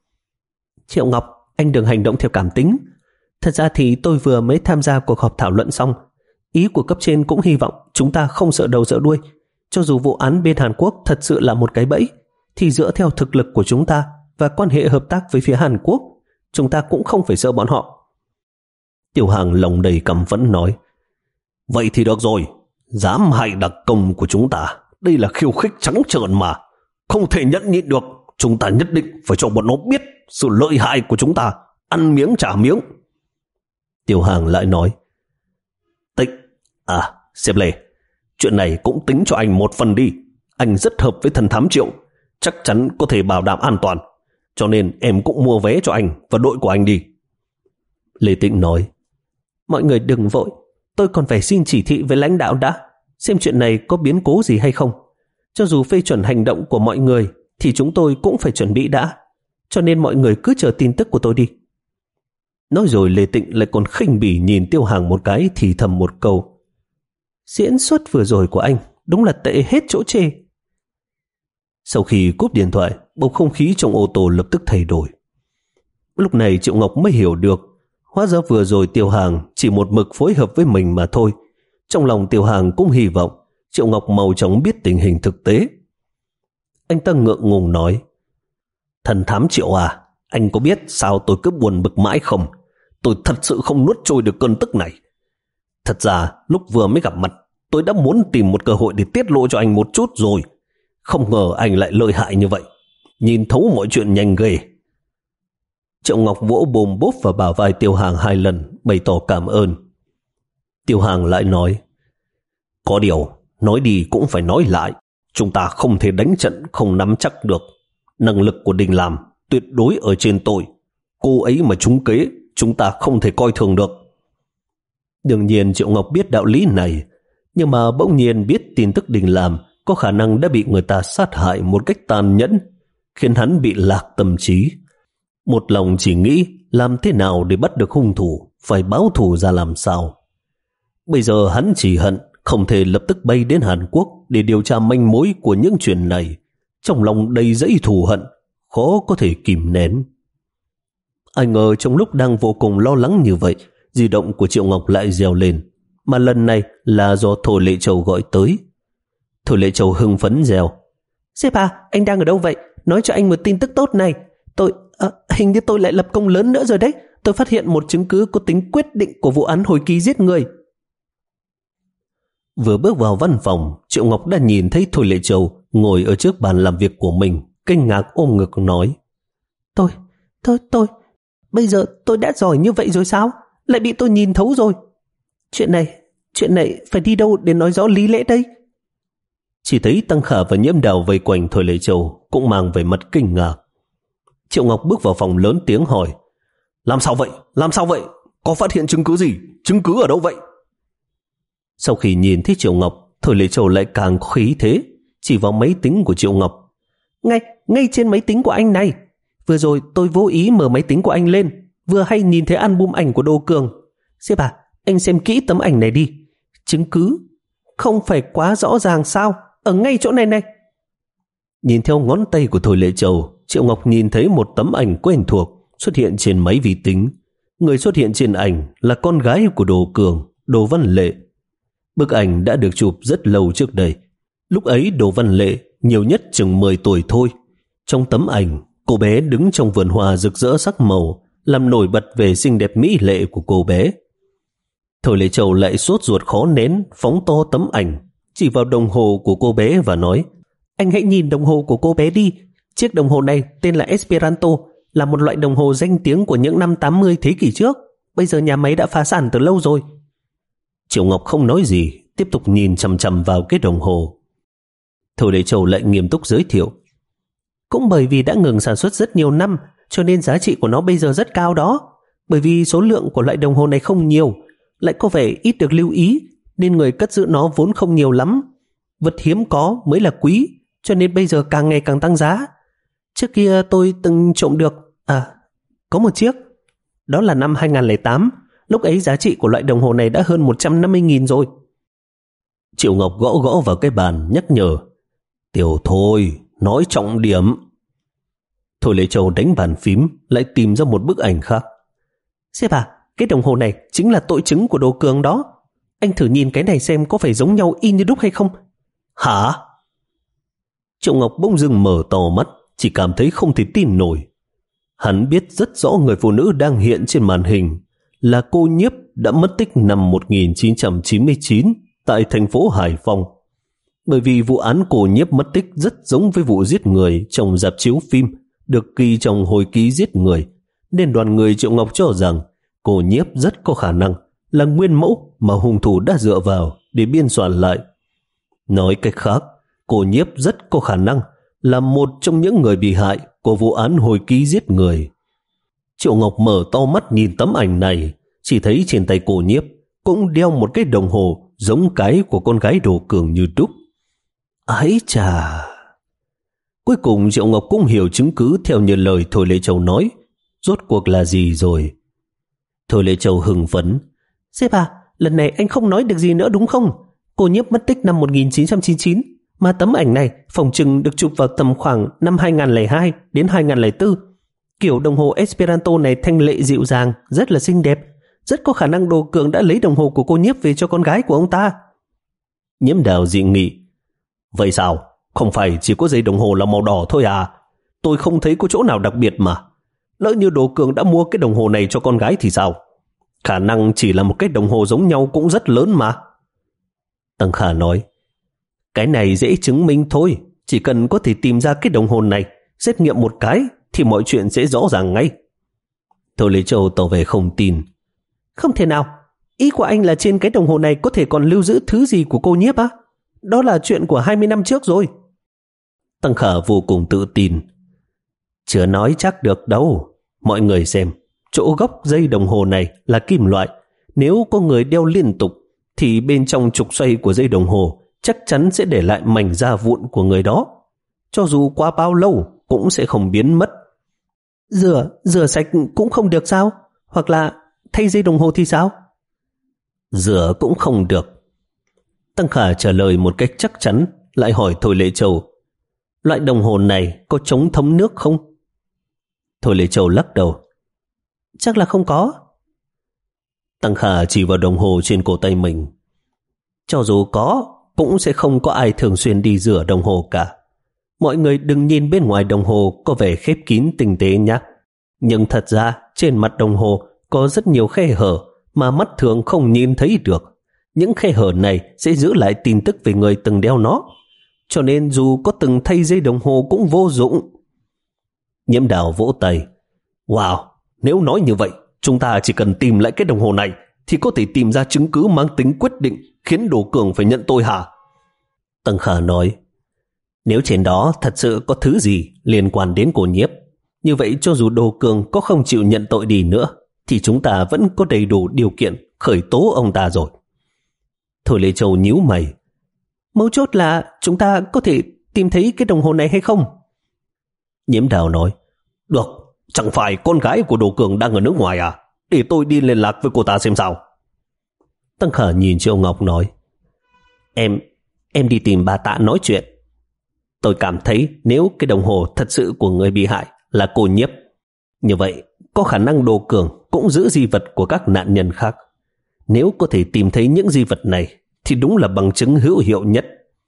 Triệu Ngọc, anh đừng hành động theo cảm tính. Thật ra thì tôi vừa mới tham gia cuộc họp thảo luận xong. Ý của cấp trên cũng hy vọng chúng ta không sợ đầu sợ đuôi. Cho dù vụ án bên Hàn Quốc thật sự là một cái bẫy, thì dựa theo thực lực của chúng ta và quan hệ hợp tác với phía Hàn Quốc, chúng ta cũng không phải sợ bọn họ. Tiểu Hàng lòng đầy căm phẫn nói. Vậy thì được rồi, dám hại đặc công của chúng ta, đây là khiêu khích trắng trợn mà, không thể nhẫn nhịn được. Chúng ta nhất định phải cho bọn nó biết sự lợi hại của chúng ta, ăn miếng trả miếng. Tiểu Hàng lại nói. Tịnh, à, sếp Lê, chuyện này cũng tính cho anh một phần đi. Anh rất hợp với thần thám Triệu, chắc chắn có thể bảo đảm an toàn. Cho nên em cũng mua vé cho anh và đội của anh đi. Lê Tĩnh nói, mọi người đừng vội, tôi còn phải xin chỉ thị với lãnh đạo đã, xem chuyện này có biến cố gì hay không. Cho dù phê chuẩn hành động của mọi người thì chúng tôi cũng phải chuẩn bị đã, cho nên mọi người cứ chờ tin tức của tôi đi. Nói rồi Lê Tĩnh lại còn khinh bỉ nhìn Tiêu Hàng một cái, thì thầm một câu, diễn xuất vừa rồi của anh đúng là tệ hết chỗ chê. Sau khi cúp điện thoại, bầu không khí trong ô tô lập tức thay đổi. Lúc này Triệu Ngọc mới hiểu được, hóa ra vừa rồi Tiêu Hàng chỉ một mực phối hợp với mình mà thôi. Trong lòng Tiêu Hàng cũng hy vọng Triệu Ngọc mau chóng biết tình hình thực tế. Anh ta ngượng ngùng nói, thần thám Triệu à, anh có biết sao tôi cứ buồn bực mãi không? Tôi thật sự không nuốt trôi được cơn tức này. Thật ra lúc vừa mới gặp mặt, tôi đã muốn tìm một cơ hội để tiết lộ cho anh một chút rồi. Không ngờ anh lại lợi hại như vậy, nhìn thấu mọi chuyện nhanh ghê. Triệu Ngọc vỗ bồm bốp vào bả vai Tiêu Hàng hai lần, bày tỏ cảm ơn. Tiêu Hàng lại nói, có điều, nói đi cũng phải nói lại, chúng ta không thể đánh trận không nắm chắc được. Năng lực của Đình Làm tuyệt đối ở trên tôi. Cô ấy mà trúng kế, chúng ta không thể coi thường được. Đương nhiên Triệu Ngọc biết đạo lý này, nhưng mà bỗng nhiên biết tin tức Đình Làm có khả năng đã bị người ta sát hại một cách tàn nhẫn, khiến hắn bị lạc tâm trí. Một lòng chỉ nghĩ làm thế nào để bắt được hung thủ, phải báo thù ra làm sao. Bây giờ hắn chỉ hận không thể lập tức bay đến Hàn Quốc để điều tra manh mối của những chuyện này. Trong lòng đầy dẫy thù hận, khó có thể kìm nén. Ai ngờ trong lúc đang vô cùng lo lắng như vậy, di động của Triệu Ngọc lại reo lên, mà lần này là do Thôi Lệ Châu gọi tới. Thôi Lệ Châu hưng phấn reo, sếp à, anh đang ở đâu vậy? Nói cho anh một tin tức tốt này. Tôi, à, hình như tôi lại lập công lớn nữa rồi đấy. Tôi phát hiện một chứng cứ có tính quyết định của vụ án hồi ký giết người. Vừa bước vào văn phòng, Triệu Ngọc đã nhìn thấy Thôi Lệ Châu ngồi ở trước bàn làm việc của mình, kinh ngạc ôm ngực nói, Tôi, tôi, tôi, bây giờ tôi đã giỏi như vậy rồi sao? Lại bị tôi nhìn thấu rồi. Chuyện này, chuyện này phải đi đâu để nói rõ lý lẽ đây? Chỉ thấy Tăng Khả và Nhiễm Đào vây quanh Thôi Lệ Châu cũng mang về mặt kinh ngạc. Triệu Ngọc bước vào phòng lớn tiếng hỏi, làm sao vậy? Làm sao vậy? Có phát hiện chứng cứ gì? Chứng cứ ở đâu vậy? Sau khi nhìn thấy Triệu Ngọc, Thôi Lệ Châu lại càng khí thế, chỉ vào máy tính của Triệu Ngọc. Ngay, ngay trên máy tính của anh này. Vừa rồi tôi vô ý mở máy tính của anh lên, vừa hay nhìn thấy album ảnh của Đô Cường. Sếp à, anh xem kỹ tấm ảnh này đi. Chứng cứ không phải quá rõ ràng sao? Ở ngay chỗ này này. Nhìn theo ngón tay của Thôi Lệ Châu, Triệu Ngọc nhìn thấy một tấm ảnh quen thuộc xuất hiện trên máy vi tính. Người xuất hiện trên ảnh là con gái của Đô Cường, Đô Văn Lệ. Bức ảnh đã được chụp rất lâu trước đây. Lúc ấy Đô Văn Lệ nhiều nhất chừng mười tuổi thôi. Trong tấm ảnh, cô bé đứng trong vườn hoa rực rỡ sắc màu, làm nổi bật về xinh đẹp mỹ lệ của cô bé. Thôi Lệ Châu lại sốt ruột khó nén, phóng to tấm ảnh, chỉ vào đồng hồ của cô bé và nói, anh hãy nhìn đồng hồ của cô bé đi. Chiếc đồng hồ này tên là Esperanto, là một loại đồng hồ danh tiếng của những năm tám mươi thế kỷ trước. Bây giờ nhà máy đã phá sản từ lâu rồi. Triệu Ngọc không nói gì, tiếp tục nhìn chằm chằm vào cái đồng hồ. Thôi Lệ Châu lại nghiêm túc giới thiệu, cũng bởi vì đã ngừng sản xuất rất nhiều năm, cho nên giá trị của nó bây giờ rất cao đó. Bởi vì số lượng của loại đồng hồ này không nhiều, lại có vẻ ít được lưu ý, nên người cất giữ nó vốn không nhiều lắm. Vật hiếm có mới là quý, cho nên bây giờ càng ngày càng tăng giá. Trước kia tôi từng trộm được, à, có một chiếc. Đó là năm hai không không tám, lúc ấy giá trị của loại đồng hồ này đã hơn một trăm năm mươi nghìn rồi. Triệu Ngọc gõ gõ vào cái bàn nhắc nhở, Tiểu Thôi, nói trọng điểm. Thôi Lệ Châu đánh bàn phím, lại tìm ra một bức ảnh khác. Sếp à, cái đồng hồ này chính là tội chứng của Đô Cường đó. Anh thử nhìn cái này xem có phải giống nhau y như đúc hay không. Hả? Triệu Ngọc bỗng dưng mở to mắt, chỉ cảm thấy không thể tin nổi. Hắn biết rất rõ người phụ nữ đang hiện trên màn hình là cô Nhiếp đã mất tích năm một nghìn chín trăm chín mươi chín tại thành phố Hải Phòng. Bởi vì vụ án cô Nhiếp mất tích rất giống với vụ giết người trong rạp chiếu phim được ghi trong hồi ký giết người, nên đoàn người Triệu Ngọc cho rằng cô Nhiếp rất có khả năng là nguyên mẫu mà hung thủ đã dựa vào để biên soạn lại. Nói cách khác, cô Nhiếp rất có khả năng là một trong những người bị hại của vụ án hồi ký giết người. Triệu Ngọc mở to mắt nhìn tấm ảnh này, chỉ thấy trên tay cô Nhiếp cũng đeo một cái đồng hồ giống cái của con gái Đồ Cường như đúc. Ái chà! Cuối cùng Triệu Ngọc cũng hiểu chứng cứ theo như lời Thôi Lệ Châu nói, rốt cuộc là gì rồi. Thôi Lệ Châu hưng phấn. Sếp à, lần này anh không nói được gì nữa đúng không? Cô Nhiếp mất tích năm một nghìn chín trăm chín mươi chín, mà tấm ảnh này phỏng chừng được chụp vào tầm khoảng năm hai không không hai đến hai không không bốn. Kiểu đồng hồ Esperanto này thanh lệ dịu dàng, rất là xinh đẹp. Rất có khả năng Đồ Cường đã lấy đồng hồ của cô Nhiếp về cho con gái của ông ta. Nhiễm Đào dị nghị. Vậy sao? Không phải chỉ có dây đồng hồ là màu đỏ thôi à? Tôi không thấy có chỗ nào đặc biệt mà. Lỡ như Đồ Cường đã mua cái đồng hồ này cho con gái thì sao? Khả năng chỉ là một cái đồng hồ giống nhau cũng rất lớn mà. Tăng Khả nói, cái này dễ chứng minh thôi. Chỉ cần có thể tìm ra cái đồng hồ này, xét nghiệm một cái thì mọi chuyện sẽ rõ ràng ngay. Thôi Lê Châu tỏ vẻ không tin. Không thể nào. Ý của anh là trên cái đồng hồ này có thể còn lưu giữ thứ gì của cô Nhiếp á? Đó là chuyện của hai mươi năm trước rồi. Tăng Khả vô cùng tự tin. Chưa nói chắc được đâu. Mọi người xem, chỗ góc dây đồng hồ này là kim loại. Nếu có người đeo liên tục thì bên trong trục xoay của dây đồng hồ chắc chắn sẽ để lại mảnh da vụn của người đó. Cho dù qua bao lâu cũng sẽ không biến mất. Rửa, rửa sạch cũng không được sao? Hoặc là thay dây đồng hồ thì sao? Rửa cũng không được. Tăng Khả trả lời một cách chắc chắn, lại hỏi Thôi Lệ Châu, loại đồng hồ này có chống thấm nước không? Thôi Lệ Châu lắc đầu. Chắc là không có. Tăng Khả chỉ vào đồng hồ trên cổ tay mình. Cho dù có, cũng sẽ không có ai thường xuyên đi rửa đồng hồ cả. Mọi người đừng nhìn bên ngoài đồng hồ có vẻ khép kín tinh tế nhé. Nhưng thật ra trên mặt đồng hồ có rất nhiều khe hở mà mắt thường không nhìn thấy được. Những khe hở này sẽ giữ lại tin tức về người từng đeo nó. Cho nên dù có từng thay dây đồng hồ cũng vô dụng. Nhiễm Đào vỗ tay. Wow, nếu nói như vậy, chúng ta chỉ cần tìm lại cái đồng hồ này thì có thể tìm ra chứng cứ mang tính quyết định khiến Đồ Cường phải nhận tôi hả? Tăng Khả nói, nếu trên đó thật sự có thứ gì liên quan đến cô Nhiếp, như vậy cho dù Đồ Cường có không chịu nhận tội đi nữa, thì chúng ta vẫn có đầy đủ điều kiện khởi tố ông ta rồi. Thôi Lê Châu nhíu mày. Mấu chốt là chúng ta có thể tìm thấy cái đồng hồ này hay không? Nhiễm Đào nói, được, chẳng phải con gái của Đồ Cường đang ở nước ngoài à? Để tôi đi liên lạc với cô ta xem sao. Tăng Khả nhìn Triệu Ngọc nói, Em, em đi tìm bà Tạ nói chuyện. Tôi cảm thấy nếu cái đồng hồ thật sự của người bị hại là cô Nhiếp, như vậy có khả năng Đồ Cường cũng giữ di vật của các nạn nhân khác. Nếu có thể tìm thấy những di vật này thì đúng là bằng chứng hữu hiệu nhất.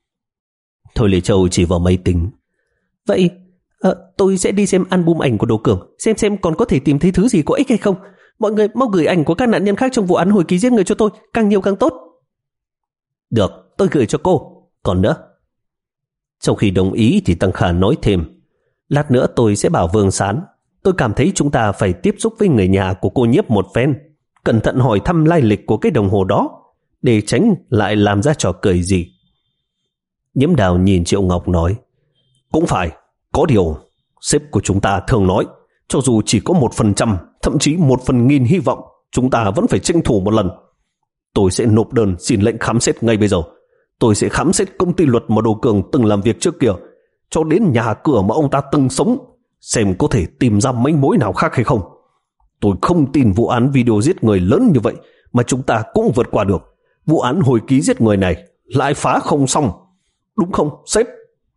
Thôi Lê Châu chỉ vào máy tính. Vậy à, tôi sẽ đi xem album ảnh của Đồ Cường, xem xem còn có thể tìm thấy thứ gì có ích hay không. Mọi người mau gửi ảnh của các nạn nhân khác trong vụ án hồi ký giết người cho tôi, càng nhiều càng tốt. Được, tôi gửi cho cô. Còn nữa. Sau khi đồng ý thì Tăng Khả nói thêm, lát nữa tôi sẽ bảo Vương Sán. Tôi cảm thấy chúng ta phải tiếp xúc với người nhà của cô Nhiếp một phen, cẩn thận hỏi thăm lai lịch của cái đồng hồ đó, để tránh lại làm ra trò cười gì. Nhiễm Đào nhìn Triệu Ngọc nói, cũng phải, có điều sếp của chúng ta thường nói, cho dù chỉ có một phần trăm, thậm chí một phần nghìn hy vọng, chúng ta vẫn phải tranh thủ một lần. Tôi sẽ nộp đơn xin lệnh khám xét ngay bây giờ. Tôi sẽ khám xét công ty luật mà Đồ Cường từng làm việc trước kia, cho đến nhà cửa mà ông ta từng sống, xem có thể tìm ra manh mối nào khác hay không. Tôi không tin vụ án video giết người lớn như vậy mà chúng ta cũng vượt qua được. Vụ án hồi ký giết người này lại phá không xong. Đúng không, sếp?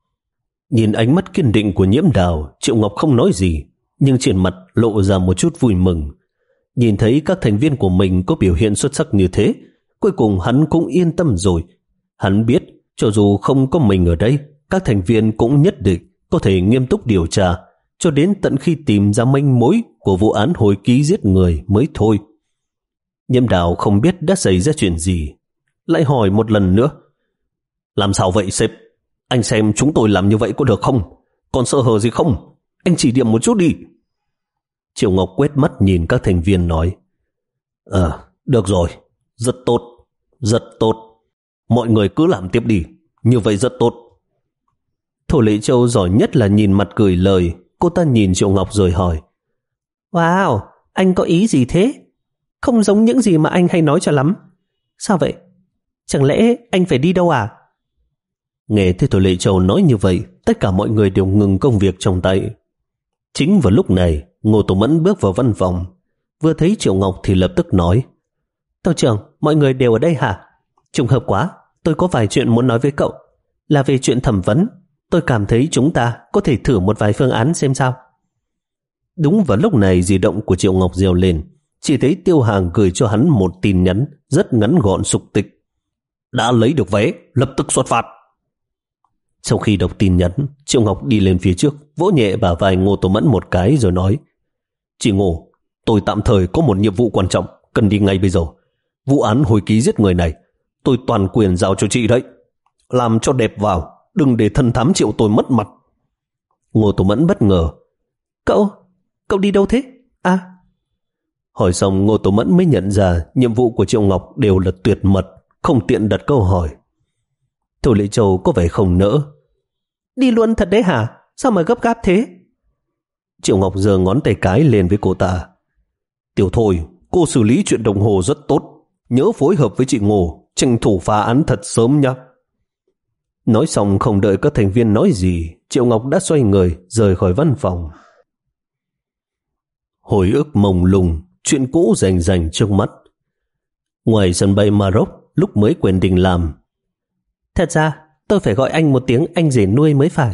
Nhìn ánh mắt kiên định của Nhiễm Đào, Triệu Ngọc không nói gì, nhưng trên mặt lộ ra một chút vui mừng. Nhìn thấy các thành viên của mình có biểu hiện xuất sắc như thế, cuối cùng hắn cũng yên tâm rồi. Hắn biết, cho dù không có mình ở đây, các thành viên cũng nhất định có thể nghiêm túc điều tra, cho đến tận khi tìm ra manh mối của vụ án hồi ký giết người mới thôi. Nhiễm Đào không biết đã xảy ra chuyện gì, lại hỏi một lần nữa. Làm sao vậy sếp? Anh xem chúng tôi làm như vậy có được không? Còn sơ hở gì không? Anh chỉ điểm một chút đi. Triệu Ngọc quét mắt nhìn các thành viên nói, Ờ, được rồi, rất tốt, rất tốt. Mọi người cứ làm tiếp đi, như vậy rất tốt. Thổ Lệ Châu giỏi nhất là nhìn mặt gửi lời. Cô ta nhìn Triệu Ngọc rồi hỏi: Wow, anh có ý gì thế? Không giống những gì mà anh hay nói cho lắm. Sao vậy? Chẳng lẽ anh phải đi đâu à? Nghe thấy Thổ Lệ Châu nói như vậy, tất cả mọi người đều ngừng công việc trong tay. Chính vào lúc này, Ngô Tổ Mẫn bước vào văn phòng. Vừa thấy Triệu Ngọc thì lập tức nói: Tàu trưởng, mọi người đều ở đây hả? Trùng hợp quá, tôi có vài chuyện muốn nói với cậu. Là về chuyện thẩm vấn. Tôi cảm thấy chúng ta có thể thử một vài phương án xem sao. Đúng vào lúc này, di động của Triệu Ngọc reo lên. Chỉ thấy Tiêu Hàng gửi cho hắn một tin nhắn rất ngắn gọn sục tịch: Đã lấy được vé, lập tức xuất phát. Sau khi đọc tin nhắn, Triệu Ngọc đi lên phía trước, vỗ nhẹ bả vai Ngô Tổ Mẫn một cái rồi nói: Chị Ngô, tôi tạm thời có một nhiệm vụ quan trọng, cần đi ngay bây giờ. Vụ án hồi ký giết người này, tôi toàn quyền giao cho chị đấy. Làm cho đẹp vào, đừng để thân thám Triệu tôi mất mặt. Ngô Tổ Mẫn bất ngờ: Cậu, cậu đi đâu thế? À. Hỏi xong, Ngô Tổ Mẫn mới nhận ra nhiệm vụ của Triệu Ngọc đều là tuyệt mật, không tiện đặt câu hỏi. Thổ Lệ Châu có vẻ không nỡ: Đi luôn thật đấy hả? Sao mà gấp gáp thế? Triệu Ngọc giơ ngón tay cái lên với cô ta: Tiểu Thôi, cô xử lý chuyện đồng hồ rất tốt, nhớ phối hợp với chị Ngô, tranh thủ phá án thật sớm nhé. Nói xong không đợi các thành viên nói gì, Triệu Ngọc đã xoay người rời khỏi văn phòng. Hồi ức mông lung, chuyện cũ rành rành trước mắt. Ngoài sân bay Maroc, lúc mới quen Đình Làm: Thật ra tôi phải gọi anh một tiếng anh rể nuôi mới phải.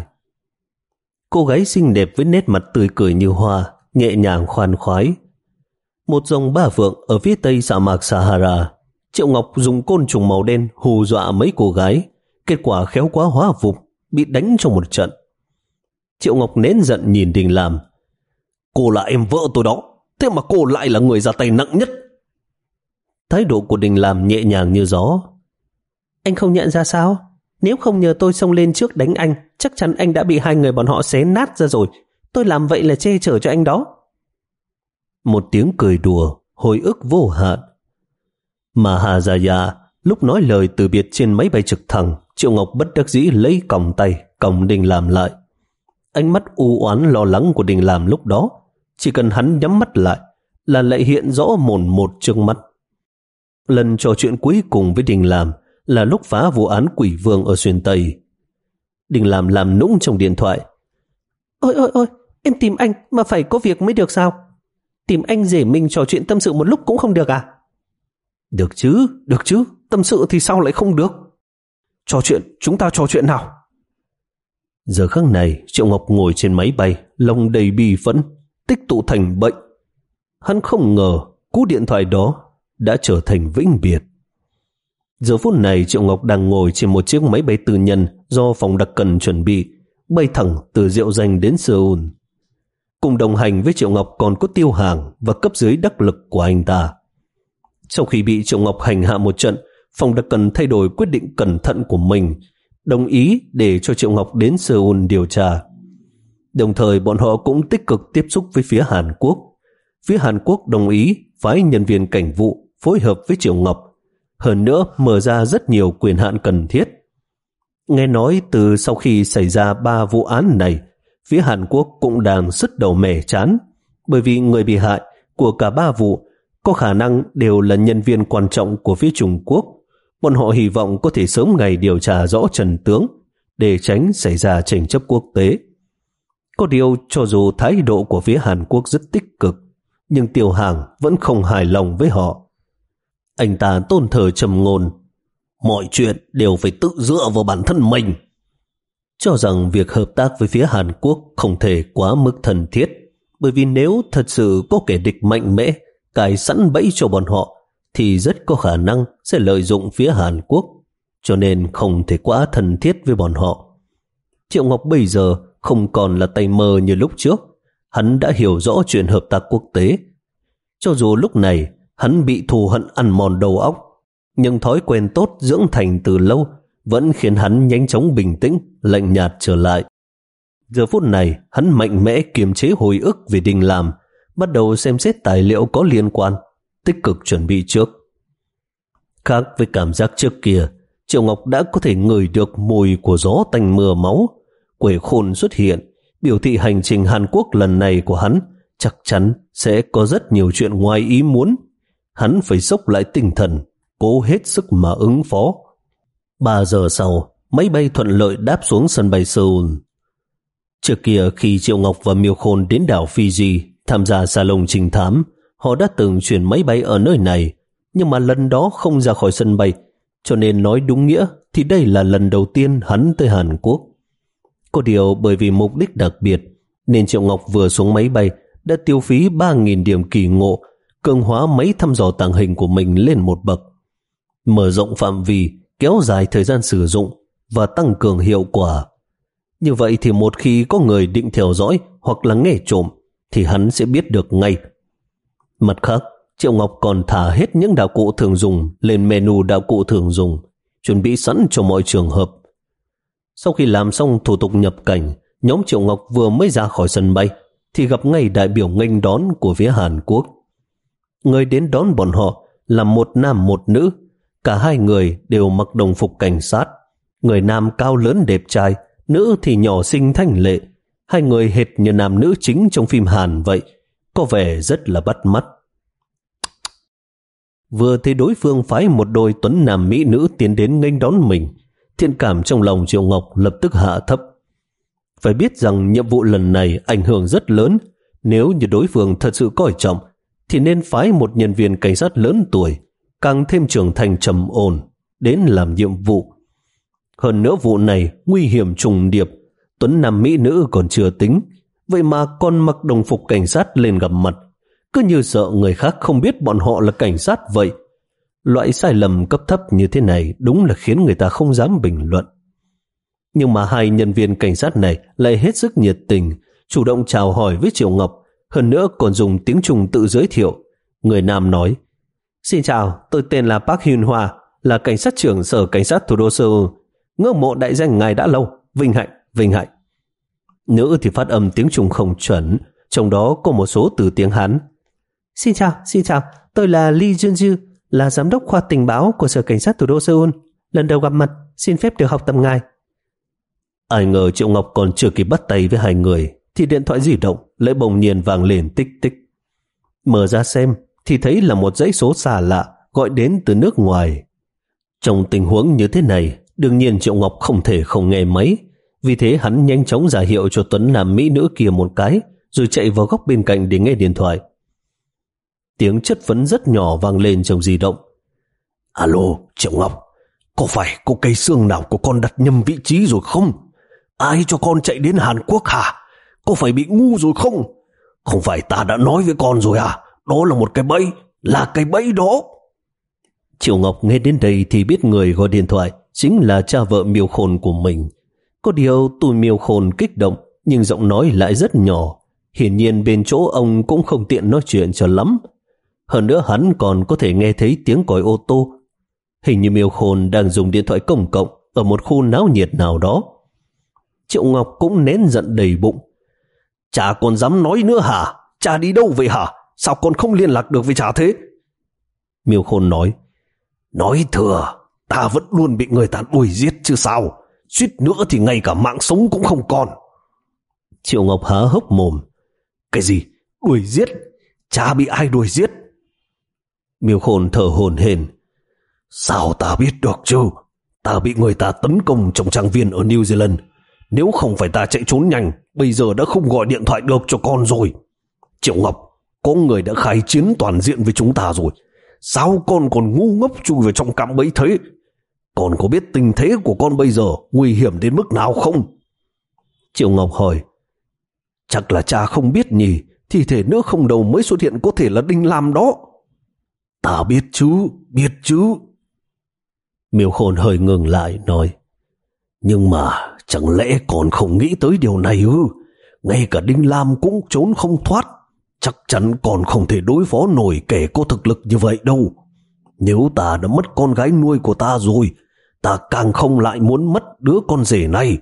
Cô gái xinh đẹp với nét mặt tươi cười như hoa, nhẹ nhàng khoan khoái. Một dòng ba vượng ở phía tây sa mạc Sahara, Triệu Ngọc dùng côn trùng màu đen hù dọa mấy cô gái, kết quả khéo quá hóa vụng, bị đánh trong một trận. Triệu Ngọc nén giận nhìn Đình Làm: Cô là em vợ tôi đó, thế mà cô lại là người ra tay nặng nhất. Thái độ của Đình Làm nhẹ nhàng như gió: Anh không nhận ra sao? Nếu không nhờ tôi xông lên trước đánh anh, chắc chắn anh đã bị hai người bọn họ xé nát ra rồi. Tôi làm vậy là che chở cho anh đó. Một tiếng cười đùa, hồi ức vô hạn. Mà Hà Gia Gia lúc nói lời từ biệt trên máy bay trực thăng, Triệu Ngọc bất đắc dĩ lấy còng tay còng Đình Làm lại. Ánh mắt u oán lo lắng của Đình Làm lúc đó, chỉ cần hắn nhắm mắt lại là lại hiện rõ mồn một trước mắt. Lần trò chuyện cuối cùng với Đình Làm là lúc phá vụ án Quỷ Vương ở Xuyên Tây. Đình Làm làm nũng trong điện thoại: Ôi ôi ôi, em tìm anh mà phải có việc mới được sao? Tìm anh rể mình trò chuyện tâm sự một lúc cũng không được à? Được chứ, được chứ, tâm sự thì sao lại không được? Trò chuyện, chúng ta trò chuyện nào? Giờ khắc này, Triệu Ngọc ngồi trên máy bay, lòng đầy bi phẫn, tích tụ thành bệnh. Hắn không ngờ cú điện thoại đó đã trở thành vĩnh biệt. Giờ phút này, Triệu Ngọc đang ngồi trên một chiếc máy bay tư nhân do phòng đặc cần chuẩn bị, bay thẳng từ Diệu Danh đến Seoul. Cùng đồng hành với Triệu Ngọc còn có Tiêu Hàng và cấp dưới đắc lực của anh ta. Sau khi bị Triệu Ngọc hành hạ một trận, phòng đặc cần thay đổi quyết định cẩn thận của mình, đồng ý để cho Triệu Ngọc đến Seoul điều tra. Đồng thời bọn họ cũng tích cực tiếp xúc với phía Hàn Quốc. Phía Hàn Quốc đồng ý phái nhân viên cảnh vụ phối hợp với Triệu Ngọc, hơn nữa mở ra rất nhiều quyền hạn cần thiết. Nghe nói từ sau khi xảy ra ba vụ án này, phía Hàn Quốc cũng đang sứt đầu mẻ chán, bởi vì người bị hại của cả ba vụ có khả năng đều là nhân viên quan trọng của phía Trung Quốc. Bọn họ hy vọng có thể sớm ngày điều tra rõ trần tướng để tránh xảy ra tranh chấp quốc tế. Có điều cho dù thái độ của phía Hàn Quốc rất tích cực, nhưng Tiêu Hàng vẫn không hài lòng với họ. Anh ta tôn thờ trầm ngôn: Mọi chuyện đều phải tự dựa vào bản thân mình. Cho rằng việc hợp tác với phía Hàn Quốc không thể quá mức thân thiết, bởi vì nếu thật sự có kẻ địch mạnh mẽ cài sẵn bẫy cho bọn họ thì rất có khả năng sẽ lợi dụng phía Hàn Quốc, cho nên không thể quá thân thiết với bọn họ. Triệu Ngọc bây giờ không còn là tay mơ như lúc trước, hắn đã hiểu rõ chuyện hợp tác quốc tế. Cho dù lúc này hắn bị thù hận ăn mòn đầu óc, nhưng thói quen tốt dưỡng thành từ lâu vẫn khiến hắn nhanh chóng bình tĩnh, lạnh nhạt trở lại. Giờ phút này, hắn mạnh mẽ kiềm chế hồi ức về Đình Làm, bắt đầu xem xét tài liệu có liên quan, tích cực chuẩn bị trước. Khác với cảm giác trước kia, Triệu Ngọc đã có thể ngửi được mùi của gió tanh mưa máu. Quỷ khôn xuất hiện, biểu thị hành trình Hàn Quốc lần này của hắn chắc chắn sẽ có rất nhiều chuyện ngoài ý muốn. Hắn phải dốc lại tinh thần, cố hết sức mà ứng phó. Ba giờ sau, máy bay thuận lợi đáp xuống sân bay Seoul. Trước kia khi Triệu Ngọc và Miêu Khôn đến đảo Fiji tham gia salon trình thám, họ đã từng chuyển máy bay ở nơi này, nhưng mà lần đó không ra khỏi sân bay, cho nên nói đúng nghĩa thì đây là lần đầu tiên hắn tới Hàn Quốc. Có điều bởi vì mục đích đặc biệt, nên Triệu Ngọc vừa xuống máy bay đã tiêu phí ba nghìn điểm kỳ ngộ, cường hóa máy thăm dò tàng hình của mình lên một bậc, mở rộng phạm vi, kéo dài thời gian sử dụng và tăng cường hiệu quả. Như vậy thì một khi có người định theo dõi hoặc là nghe trộm thì hắn sẽ biết được ngay. Mặt khác, Triệu Ngọc còn thả hết những đạo cụ thường dùng lên menu đạo cụ thường dùng, chuẩn bị sẵn cho mọi trường hợp. Sau khi làm xong thủ tục nhập cảnh, nhóm Triệu Ngọc vừa mới ra khỏi sân bay thì gặp ngay đại biểu nghênh đón của phía Hàn Quốc. Người đến đón bọn họ là một nam một nữ, cả hai người đều mặc đồng phục cảnh sát. Người nam cao lớn đẹp trai, nữ thì nhỏ xinh thanh lệ. Hai người hệt như nam nữ chính trong phim Hàn vậy, có vẻ rất là bắt mắt. Vừa thấy đối phương phái một đôi tuấn nam mỹ nữ tiến đến nghênh đón mình, thiện cảm trong lòng Triệu Ngọc lập tức hạ thấp. Phải biết rằng nhiệm vụ lần này ảnh hưởng rất lớn, nếu như đối phương thật sự coi trọng thì nên phái một nhân viên cảnh sát lớn tuổi, càng thêm trưởng thành trầm ổn, đến làm nhiệm vụ. Hơn nữa vụ này nguy hiểm trùng điệp, tuấn nam mỹ nữ còn chưa tính, vậy mà còn mặc đồng phục cảnh sát lên gặp mặt, cứ như sợ người khác không biết bọn họ là cảnh sát vậy. Loại sai lầm cấp thấp như thế này đúng là khiến người ta không dám bình luận. Nhưng mà hai nhân viên cảnh sát này lại hết sức nhiệt tình, chủ động chào hỏi với Triệu Ngọc, hơn nữa còn dùng tiếng Trung tự giới thiệu. Người nam nói: "Xin chào, tôi tên là Park Hyun Hoa, là cảnh sát trưởng sở cảnh sát thủ đô Seoul. Ngưỡng mộ đại danh ngài đã lâu, vinh hạnh, vinh hạnh." Nữ thì phát âm tiếng Trung không chuẩn, trong đó có một số từ tiếng Hán. "Xin chào, xin chào, tôi là Lee Junju, là giám đốc khoa tình báo của sở cảnh sát thủ đô Seoul. Lần đầu gặp mặt, xin phép được học tập ngài." Ai ngờ Triệu Ngọc còn chưa kịp bắt tay với hai người thì điện thoại di động lại bỗng nhiên vang lên tích tích. Mở ra xem thì thấy là một dãy số xa lạ gọi đến từ nước ngoài. Trong tình huống như thế này, đương nhiên Triệu Ngọc không thể không nghe máy, vì thế hắn nhanh chóng ra hiệu cho tuấn nam mỹ nữ kia một cái, rồi chạy vào góc bên cạnh để nghe điện thoại. Tiếng chất vấn rất nhỏ vang lên trong di động. "Alo, Triệu Ngọc, có phải có cây xương nào của con đặt nhầm vị trí rồi không? Ai cho con chạy đến Hàn Quốc hả? Có phải bị ngu rồi không? Không phải ta đã nói với con rồi à? Đó là một cái bẫy, là cái bẫy đó." Triệu Ngọc nghe đến đây thì biết người gọi điện thoại chính là cha vợ Miêu Khôn của mình. Có điều tụi Miêu Khôn kích động, nhưng giọng nói lại rất nhỏ. Hiển nhiên bên chỗ ông cũng không tiện nói chuyện cho lắm. Hơn nữa hắn còn có thể nghe thấy tiếng còi ô tô. Hình như Miêu Khôn đang dùng điện thoại công cộng ở một khu náo nhiệt nào đó. Triệu Ngọc cũng nén giận đầy bụng. "Chả còn dám nói nữa hả? Chả đi đâu vậy hả? Sao con không liên lạc được với chả thế?" Miêu Khôn nói: "Nói thừa, ta vẫn luôn bị người ta đuổi giết chứ sao. Suýt nữa thì ngay cả mạng sống cũng không còn." Triệu Ngọc há hốc mồm. "Cái gì? Đuổi giết? Chả bị ai đuổi giết?" Miêu Khôn thở hổn hển. "Sao ta biết được chứ? Ta bị người ta tấn công trong trang viên ở New Zealand. Nếu không phải ta chạy trốn nhanh, bây giờ đã không gọi điện thoại được cho con rồi. Triệu Ngọc, có người đã khai chiến toàn diện với chúng ta rồi. Sao con còn ngu ngốc chui vào trong cạm bẫy thế? Con có biết tình thế của con bây giờ nguy hiểm đến mức nào không?" Triệu Ngọc hỏi. "Chắc là cha không biết nhỉ, thi thể nữa không đầu mới xuất hiện có thể là Đinh Lam đó." "Ta biết chứ, biết chứ." Miêu Khôn hơi ngừng lại nói: "Nhưng mà chẳng lẽ còn không nghĩ tới điều này ư? Ngay cả Đinh Lam cũng trốn không thoát. Chắc chắn còn không thể đối phó nổi kẻ có thực lực như vậy đâu. Nếu ta đã mất con gái nuôi của ta rồi, ta càng không lại muốn mất đứa con rể này."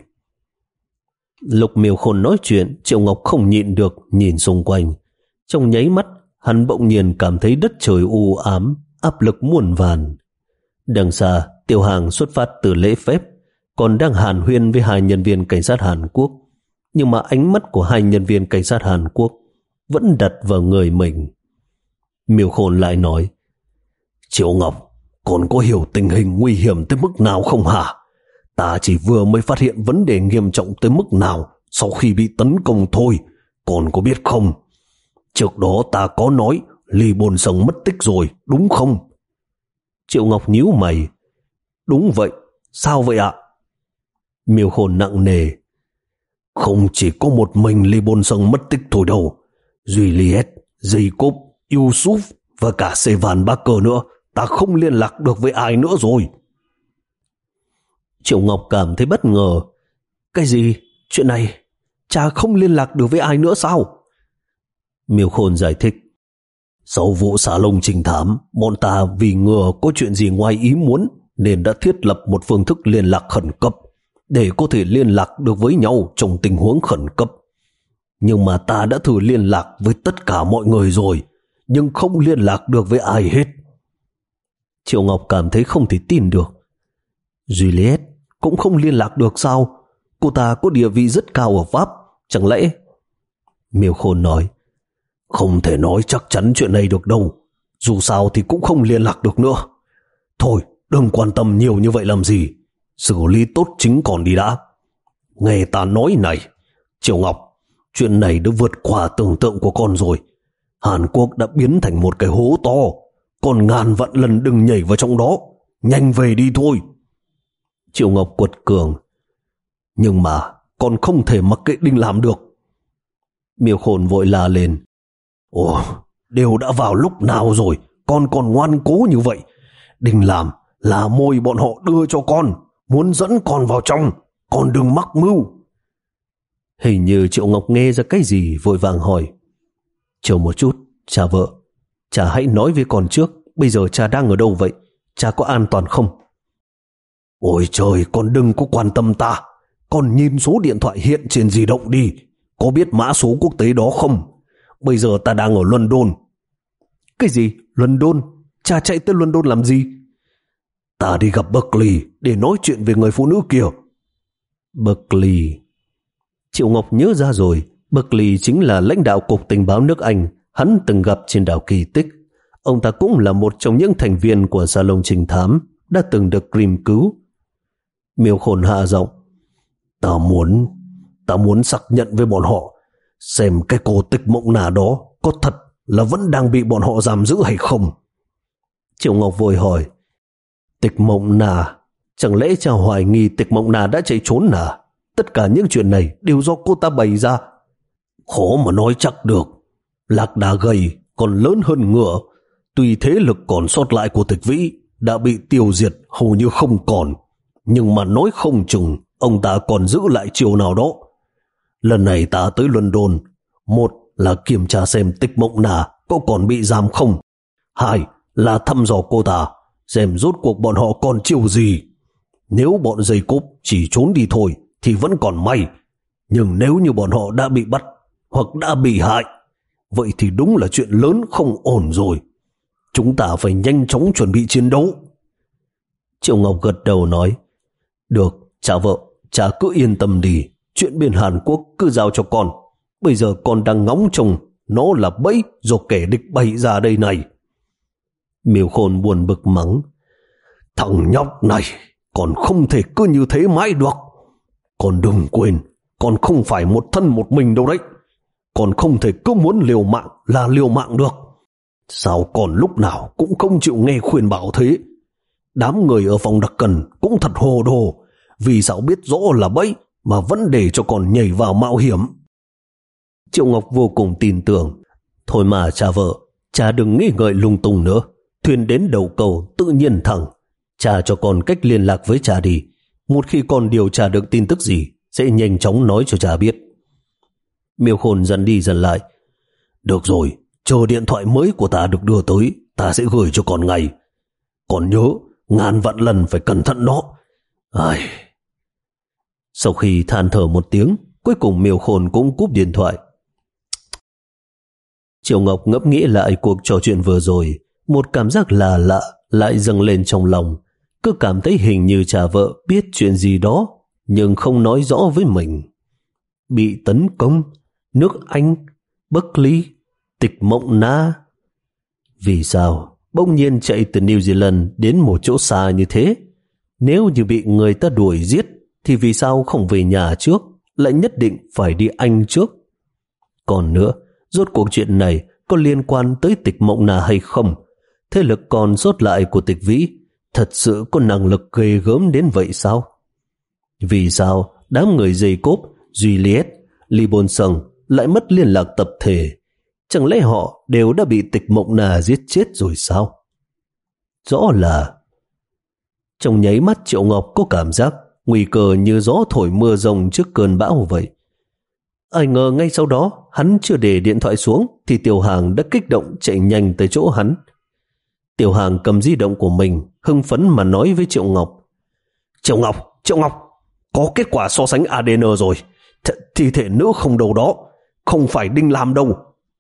Lúc Miêu Khôn nói chuyện, Triệu Ngọc không nhịn được nhìn xung quanh. Trong nháy mắt, hắn bỗng nhiên cảm thấy đất trời u ám, áp lực muôn vàn. Đằng xa, Tiểu Hàng xuất phát từ lễ phép, còn đang hàn huyên với hai nhân viên cảnh sát Hàn Quốc, nhưng mà ánh mắt của hai nhân viên cảnh sát Hàn Quốc vẫn đặt vào người mình. Miêu Khôn lại nói, Triệu Ngọc, còn có hiểu tình hình nguy hiểm tới mức nào không hả? Ta chỉ vừa mới phát hiện vấn đề nghiêm trọng tới mức nào sau khi bị tấn công thôi, còn có biết không? Trước đó ta có nói Lý Bồn Sông mất tích rồi, đúng không? Triệu Ngọc nhíu mày. Đúng vậy, sao vậy ạ? Miêu Khôn nặng nề. Không chỉ có một mình Lý Bồn Sông mất tích thôi đâu. Juliet, Jacob, Yusuf và cả Sevan Barker nữa, ta không liên lạc được với ai nữa rồi. Triệu Ngọc cảm thấy bất ngờ. Cái gì? Chuyện này, cha không liên lạc được với ai nữa sao? Miêu Khôn giải thích. Sau vụ xả lông trinh thám, bọn ta vì ngờ có chuyện gì ngoài ý muốn nên đã thiết lập một phương thức liên lạc khẩn cấp để có thể liên lạc được với nhau trong tình huống khẩn cấp. Nhưng mà ta đã thử liên lạc với tất cả mọi người rồi, nhưng không liên lạc được với ai hết. Triệu Ngọc cảm thấy không thể tin được. Juliet cũng không liên lạc được sao? Cô ta có địa vị rất cao ở Pháp, chẳng lẽ? Miêu Khôn nói, không thể nói chắc chắn chuyện này được đâu. Dù sao thì cũng không liên lạc được nữa. Thôi, đừng quan tâm nhiều như vậy làm gì. Xử lý tốt chính còn đi đã. Nghe ta nói này, Triệu Ngọc, chuyện này đã vượt qua tưởng tượng của con rồi. Hàn Quốc đã biến thành một cái hố to. Còn ngàn vạn lần đừng nhảy vào trong đó. Nhanh về đi thôi. Triệu Ngọc quật cường. Nhưng mà con không thể mặc kệ Đinh làm được. Miêu Khôn vội la lên. Ồ, đều đã vào lúc nào rồi, con còn ngoan cố như vậy. Đinh làm là môi bọn họ đưa cho con, muốn dẫn con vào trong, con đừng mắc mưu. Hình như Triệu Ngọc nghe ra cái gì, vội vàng hỏi. Chờ một chút, cha vợ, cha hãy nói với con trước, bây giờ cha đang ở đâu vậy? Cha có an toàn không? Ôi trời, con đừng có quan tâm ta. Con nhìn số điện thoại hiện trên di động đi. Có biết mã số quốc tế đó không? Bây giờ ta đang ở London. Cái gì? London? Cha chạy tới London làm gì? Ta đi gặp Buckley để nói chuyện về người phụ nữ kia. Buckley. Triệu Ngọc nhớ ra rồi. Buckley chính là lãnh đạo cục tình báo nước Anh hắn từng gặp trên đảo Kỳ Tích. Ông ta cũng là một trong những thành viên của Salon Trinh Thám đã từng được Grimm cứu. Miêu Khôn hạ giọng. Ta muốn, ta muốn xác nhận với bọn họ xem cái cô Tịch Mộng Nà đó có thật là vẫn đang bị bọn họ giam giữ hay không. Triệu Ngọc vội hỏi. Tịch Mộng Nà? Chẳng lẽ cha hoài nghi Tịch Mộng Nà đã chạy trốn à? Tất cả những chuyện này đều do cô ta bày ra. Khó mà nói chắc được. Lạc đà gầy còn lớn hơn ngựa. Tuy thế lực còn sót lại của Tịch Vĩ đã bị tiêu diệt hầu như không còn, nhưng mà nói không chừng ông ta còn giữ lại chiều nào đó. Lần này ta tới London, một là kiểm tra xem Tịch Mộng Nà có còn bị giam không, hai là thăm dò cô ta xem rốt cuộc bọn họ còn chiều gì. Nếu bọn dây cốp chỉ trốn đi thôi thì vẫn còn may, nhưng nếu như bọn họ đã bị bắt hoặc đã bị hại, vậy thì đúng là chuyện lớn không ổn rồi. Chúng ta phải nhanh chóng chuẩn bị chiến đấu. Triệu Ngọc gật đầu nói. Được, cha vợ, cha cứ yên tâm đi. Chuyện bên Hàn Quốc cứ giao cho con. Bây giờ con đang ngóng trông nó là bẫy do kẻ địch bày ra đây này. Miêu Khôn buồn bực mắng. Thằng nhóc này còn không thể cứ như thế mãi được. Con đừng quên, con không phải một thân một mình đâu đấy. Con không thể cứ muốn liều mạng là liều mạng được. Sao còn lúc nào cũng không chịu nghe khuyên bảo thế? Đám người ở phòng đặc cần cũng thật hồ đồ. Vì sao biết rõ là bẫy mà vẫn để cho con nhảy vào mạo hiểm? Triệu Ngọc vô cùng tin tưởng. Thôi mà cha vợ, cha đừng nghĩ ngợi lung tung nữa. Thuyền đến đầu cầu tự nhiên thẳng. Cha cho con cách liên lạc với cha đi. Một khi con điều tra được tin tức gì sẽ nhanh chóng nói cho cha biết. Miêu Khôn dần đi dần lại. Được rồi, chờ điện thoại mới của ta được đưa tới, ta sẽ gửi cho con ngay. Còn nhớ, ngàn vạn lần phải cẩn thận đó. Ai... Sau khi than thở một tiếng, cuối cùng Miêu Khôn cũng cúp điện thoại. Triệu Ngọc ngẫm nghĩ lại cuộc trò chuyện vừa rồi, một cảm giác lạ lạ lại dâng lên trong lòng. cứ cảm thấy hình như cha vợ biết chuyện gì đó nhưng không nói rõ với mình. Bị tấn công, nước Anh, Berkeley, tịch mộng na. Vì sao bỗng nhiên chạy từ New Zealand đến một chỗ xa như thế? Nếu như bị người ta đuổi giết thì vì sao không về nhà trước, lại nhất định phải đi Anh trước? Còn nữa, rốt cuộc chuyện này có liên quan tới tịch mộng na hay không? Thế lực còn sót lại của tịch vĩ thật sự có năng lực ghê gớm đến vậy sao? Vì sao đám người dây cốp, Juliet, Lee Bonson lại mất liên lạc tập thể? Chẳng lẽ họ đều đã bị tịch mộng na giết chết rồi sao? Rõ là... Trong nháy mắt Triệu Ngọc có cảm giác nguy cơ như gió thổi mưa rồng trước cơn bão vậy. Ai ngờ ngay sau đó hắn chưa để điện thoại xuống thì Tiểu Hàng đã kích động chạy nhanh tới chỗ hắn. Tiểu Hàng cầm di động của mình hưng phấn mà nói với Triệu Ngọc: Triệu Ngọc, Triệu Ngọc, có kết quả so sánh a đê en rồi. Th thi thể nữ không đầu đó không phải Đinh Lam đâu.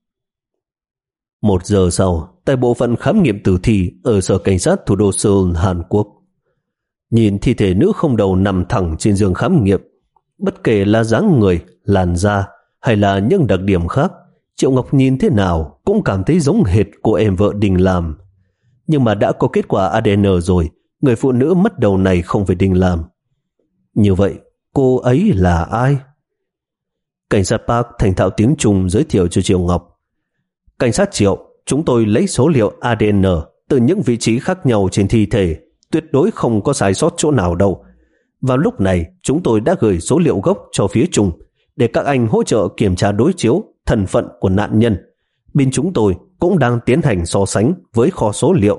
Một giờ sau, tại bộ phận khám nghiệm tử thi ở sở cảnh sát thủ đô Seoul, Hàn Quốc, nhìn thi thể nữ không đầu nằm thẳng trên giường khám nghiệm, bất kể là dáng người, làn da hay là những đặc điểm khác, Triệu Ngọc nhìn thế nào cũng cảm thấy giống hệt cô em vợ Đinh Lam. Nhưng mà đã có kết quả a đê en rồi, người phụ nữ mất đầu này không phải Đinh Lam. Như vậy, cô ấy là ai? Cảnh sát Park thành thạo tiếng Trung giới thiệu cho Triệu Ngọc: Cảnh sát Triệu, chúng tôi lấy số liệu a đê en từ những vị trí khác nhau trên thi thể, tuyệt đối không có sai sót chỗ nào đâu. Vào lúc này, chúng tôi đã gửi số liệu gốc cho phía Trung để các anh hỗ trợ kiểm tra đối chiếu thân phận của nạn nhân. Bên chúng tôi cũng đang tiến hành so sánh với kho số liệu.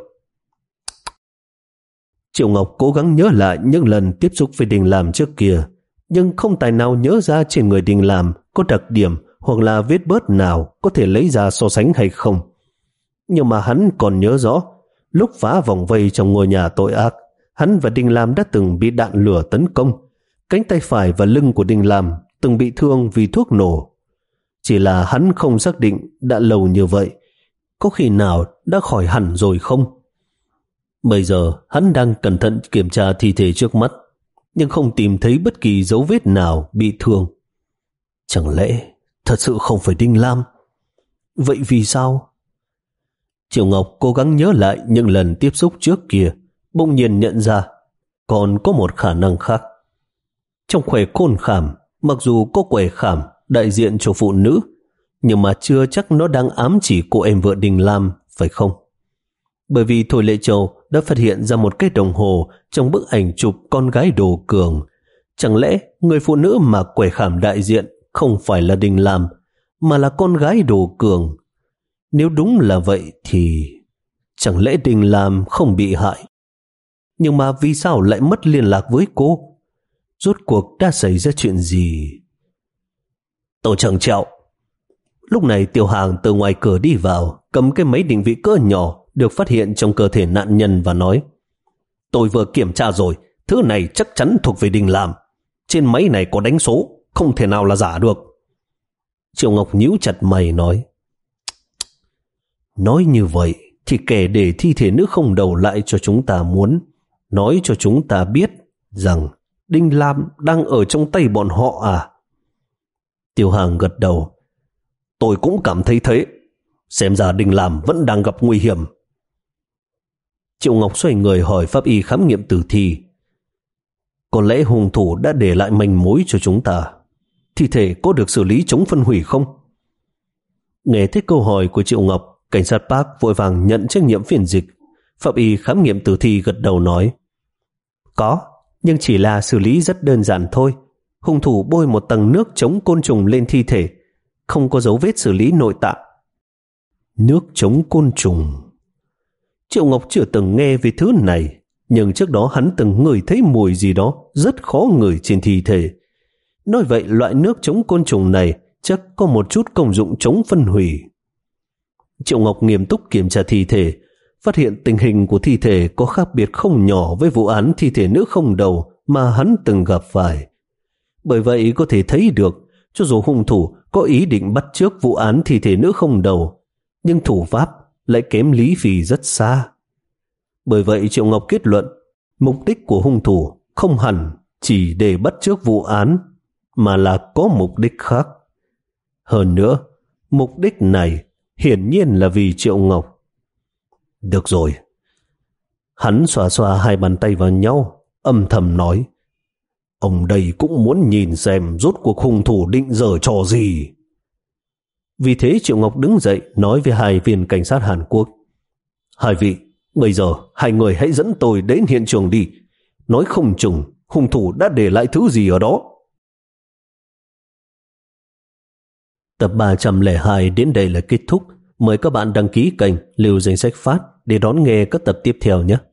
Triệu Ngọc cố gắng nhớ lại những lần tiếp xúc với Đinh Lam trước kia, nhưng không tài nào nhớ ra trên người Đinh Lam có đặc điểm hoặc là vết bớt nào có thể lấy ra so sánh hay không. Nhưng mà hắn còn nhớ rõ, lúc phá vòng vây trong ngôi nhà tội ác, hắn và Đinh Lam đã từng bị đạn lửa tấn công. Cánh tay phải và lưng của Đinh Lam từng bị thương vì thuốc nổ. Chỉ là hắn không xác định đã lâu như vậy, có khi nào đã khỏi hẳn rồi không? Bây giờ hắn đang cẩn thận kiểm tra thi thể trước mắt, nhưng không tìm thấy bất kỳ dấu vết nào bị thương. Chẳng lẽ thật sự không phải Đinh Lam? Vậy vì sao? Triệu Ngọc cố gắng nhớ lại những lần tiếp xúc trước kia, bỗng nhiên nhận ra còn có một khả năng khác. Trong khỏe khôn khảm, mặc dù có quẻ khảm đại diện cho phụ nữ, nhưng mà chưa chắc nó đang ám chỉ cô em vợ Đinh Lam, phải không? Bởi vì Thôi Lệ Châu đã phát hiện ra một cái đồng hồ trong bức ảnh chụp con gái Đồ Cường. Chẳng lẽ người phụ nữ mà quẻ khảm đại diện không phải là Đinh Lam, mà là con gái Đồ Cường? Nếu đúng là vậy thì chẳng lẽ Đinh Lam không bị hại? Nhưng mà vì sao lại mất liên lạc với cô? Rốt cuộc đã xảy ra chuyện gì? Tổ trưởng Triệu. Lúc này Tiểu Hàng từ ngoài cửa đi vào, cầm cái máy định vị cỡ nhỏ được phát hiện trong cơ thể nạn nhân và nói: Tôi vừa kiểm tra rồi, thứ này chắc chắn thuộc về Đinh Lam. Trên máy này có đánh số, không thể nào là giả được. Triệu Ngọc nhíu chặt mày nói: Nói như vậy thì kẻ để thi thể nữ không đầu lại cho chúng ta muốn nói cho chúng ta biết rằng Đinh Lam đang ở trong tay bọn họ à? Tiểu Hàng gật đầu: Tôi cũng cảm thấy thế. Xem ra Đinh Lam vẫn đang gặp nguy hiểm. Triệu Ngọc xoay người hỏi pháp y khám nghiệm tử thi: Có lẽ hung thủ đã để lại manh mối cho chúng ta. Thi thể có được xử lý chống phân hủy không? Nghe thấy câu hỏi của Triệu Ngọc, cảnh sát Park vội vàng nhận trách nhiệm phiên dịch. Pháp y khám nghiệm tử thi gật đầu nói: Có, nhưng chỉ là xử lý rất đơn giản thôi. Hung thủ bôi một tầng nước chống côn trùng lên thi thể, không có dấu vết xử lý nội tạng. Nước chống côn trùng? Triệu Ngọc chưa từng nghe về thứ này, nhưng trước đó hắn từng ngửi thấy mùi gì đó rất khó ngửi trên thi thể. Nói vậy loại nước chống côn trùng này chắc có một chút công dụng chống phân hủy. Triệu Ngọc nghiêm túc kiểm tra thi thể, phát hiện tình hình của thi thể có khác biệt không nhỏ với vụ án thi thể nữ không đầu mà hắn từng gặp phải. Bởi vậy có thể thấy được, cho dù hung thủ có ý định bắt chước vụ án thi thể nữ không đầu, nhưng thủ pháp lại kém Lý Phi rất xa. Bởi vậy Triệu Ngọc kết luận, Mục đích của hung thủ không hẳn chỉ để bắt chước vụ án, mà là có mục đích khác. Hơn nữa, mục đích này hiển nhiên là vì Triệu Ngọc. Được rồi. Hắn xoa xoa hai bàn tay vào nhau, âm thầm nói, ông đây cũng muốn nhìn xem rốt cuộc hung thủ định giở trò gì. Vì thế Triệu Ngọc đứng dậy nói với hai viên cảnh sát Hàn Quốc, hai vị, bây giờ hai người hãy dẫn tôi đến hiện trường đi. Nói không chừng hung thủ đã để lại thứ gì ở đó. Tập ba trăm lẻ hai đến đây là kết thúc. Mời các bạn đăng ký kênh Lưu Danh Sách Phát để đón nghe các tập tiếp theo nhé.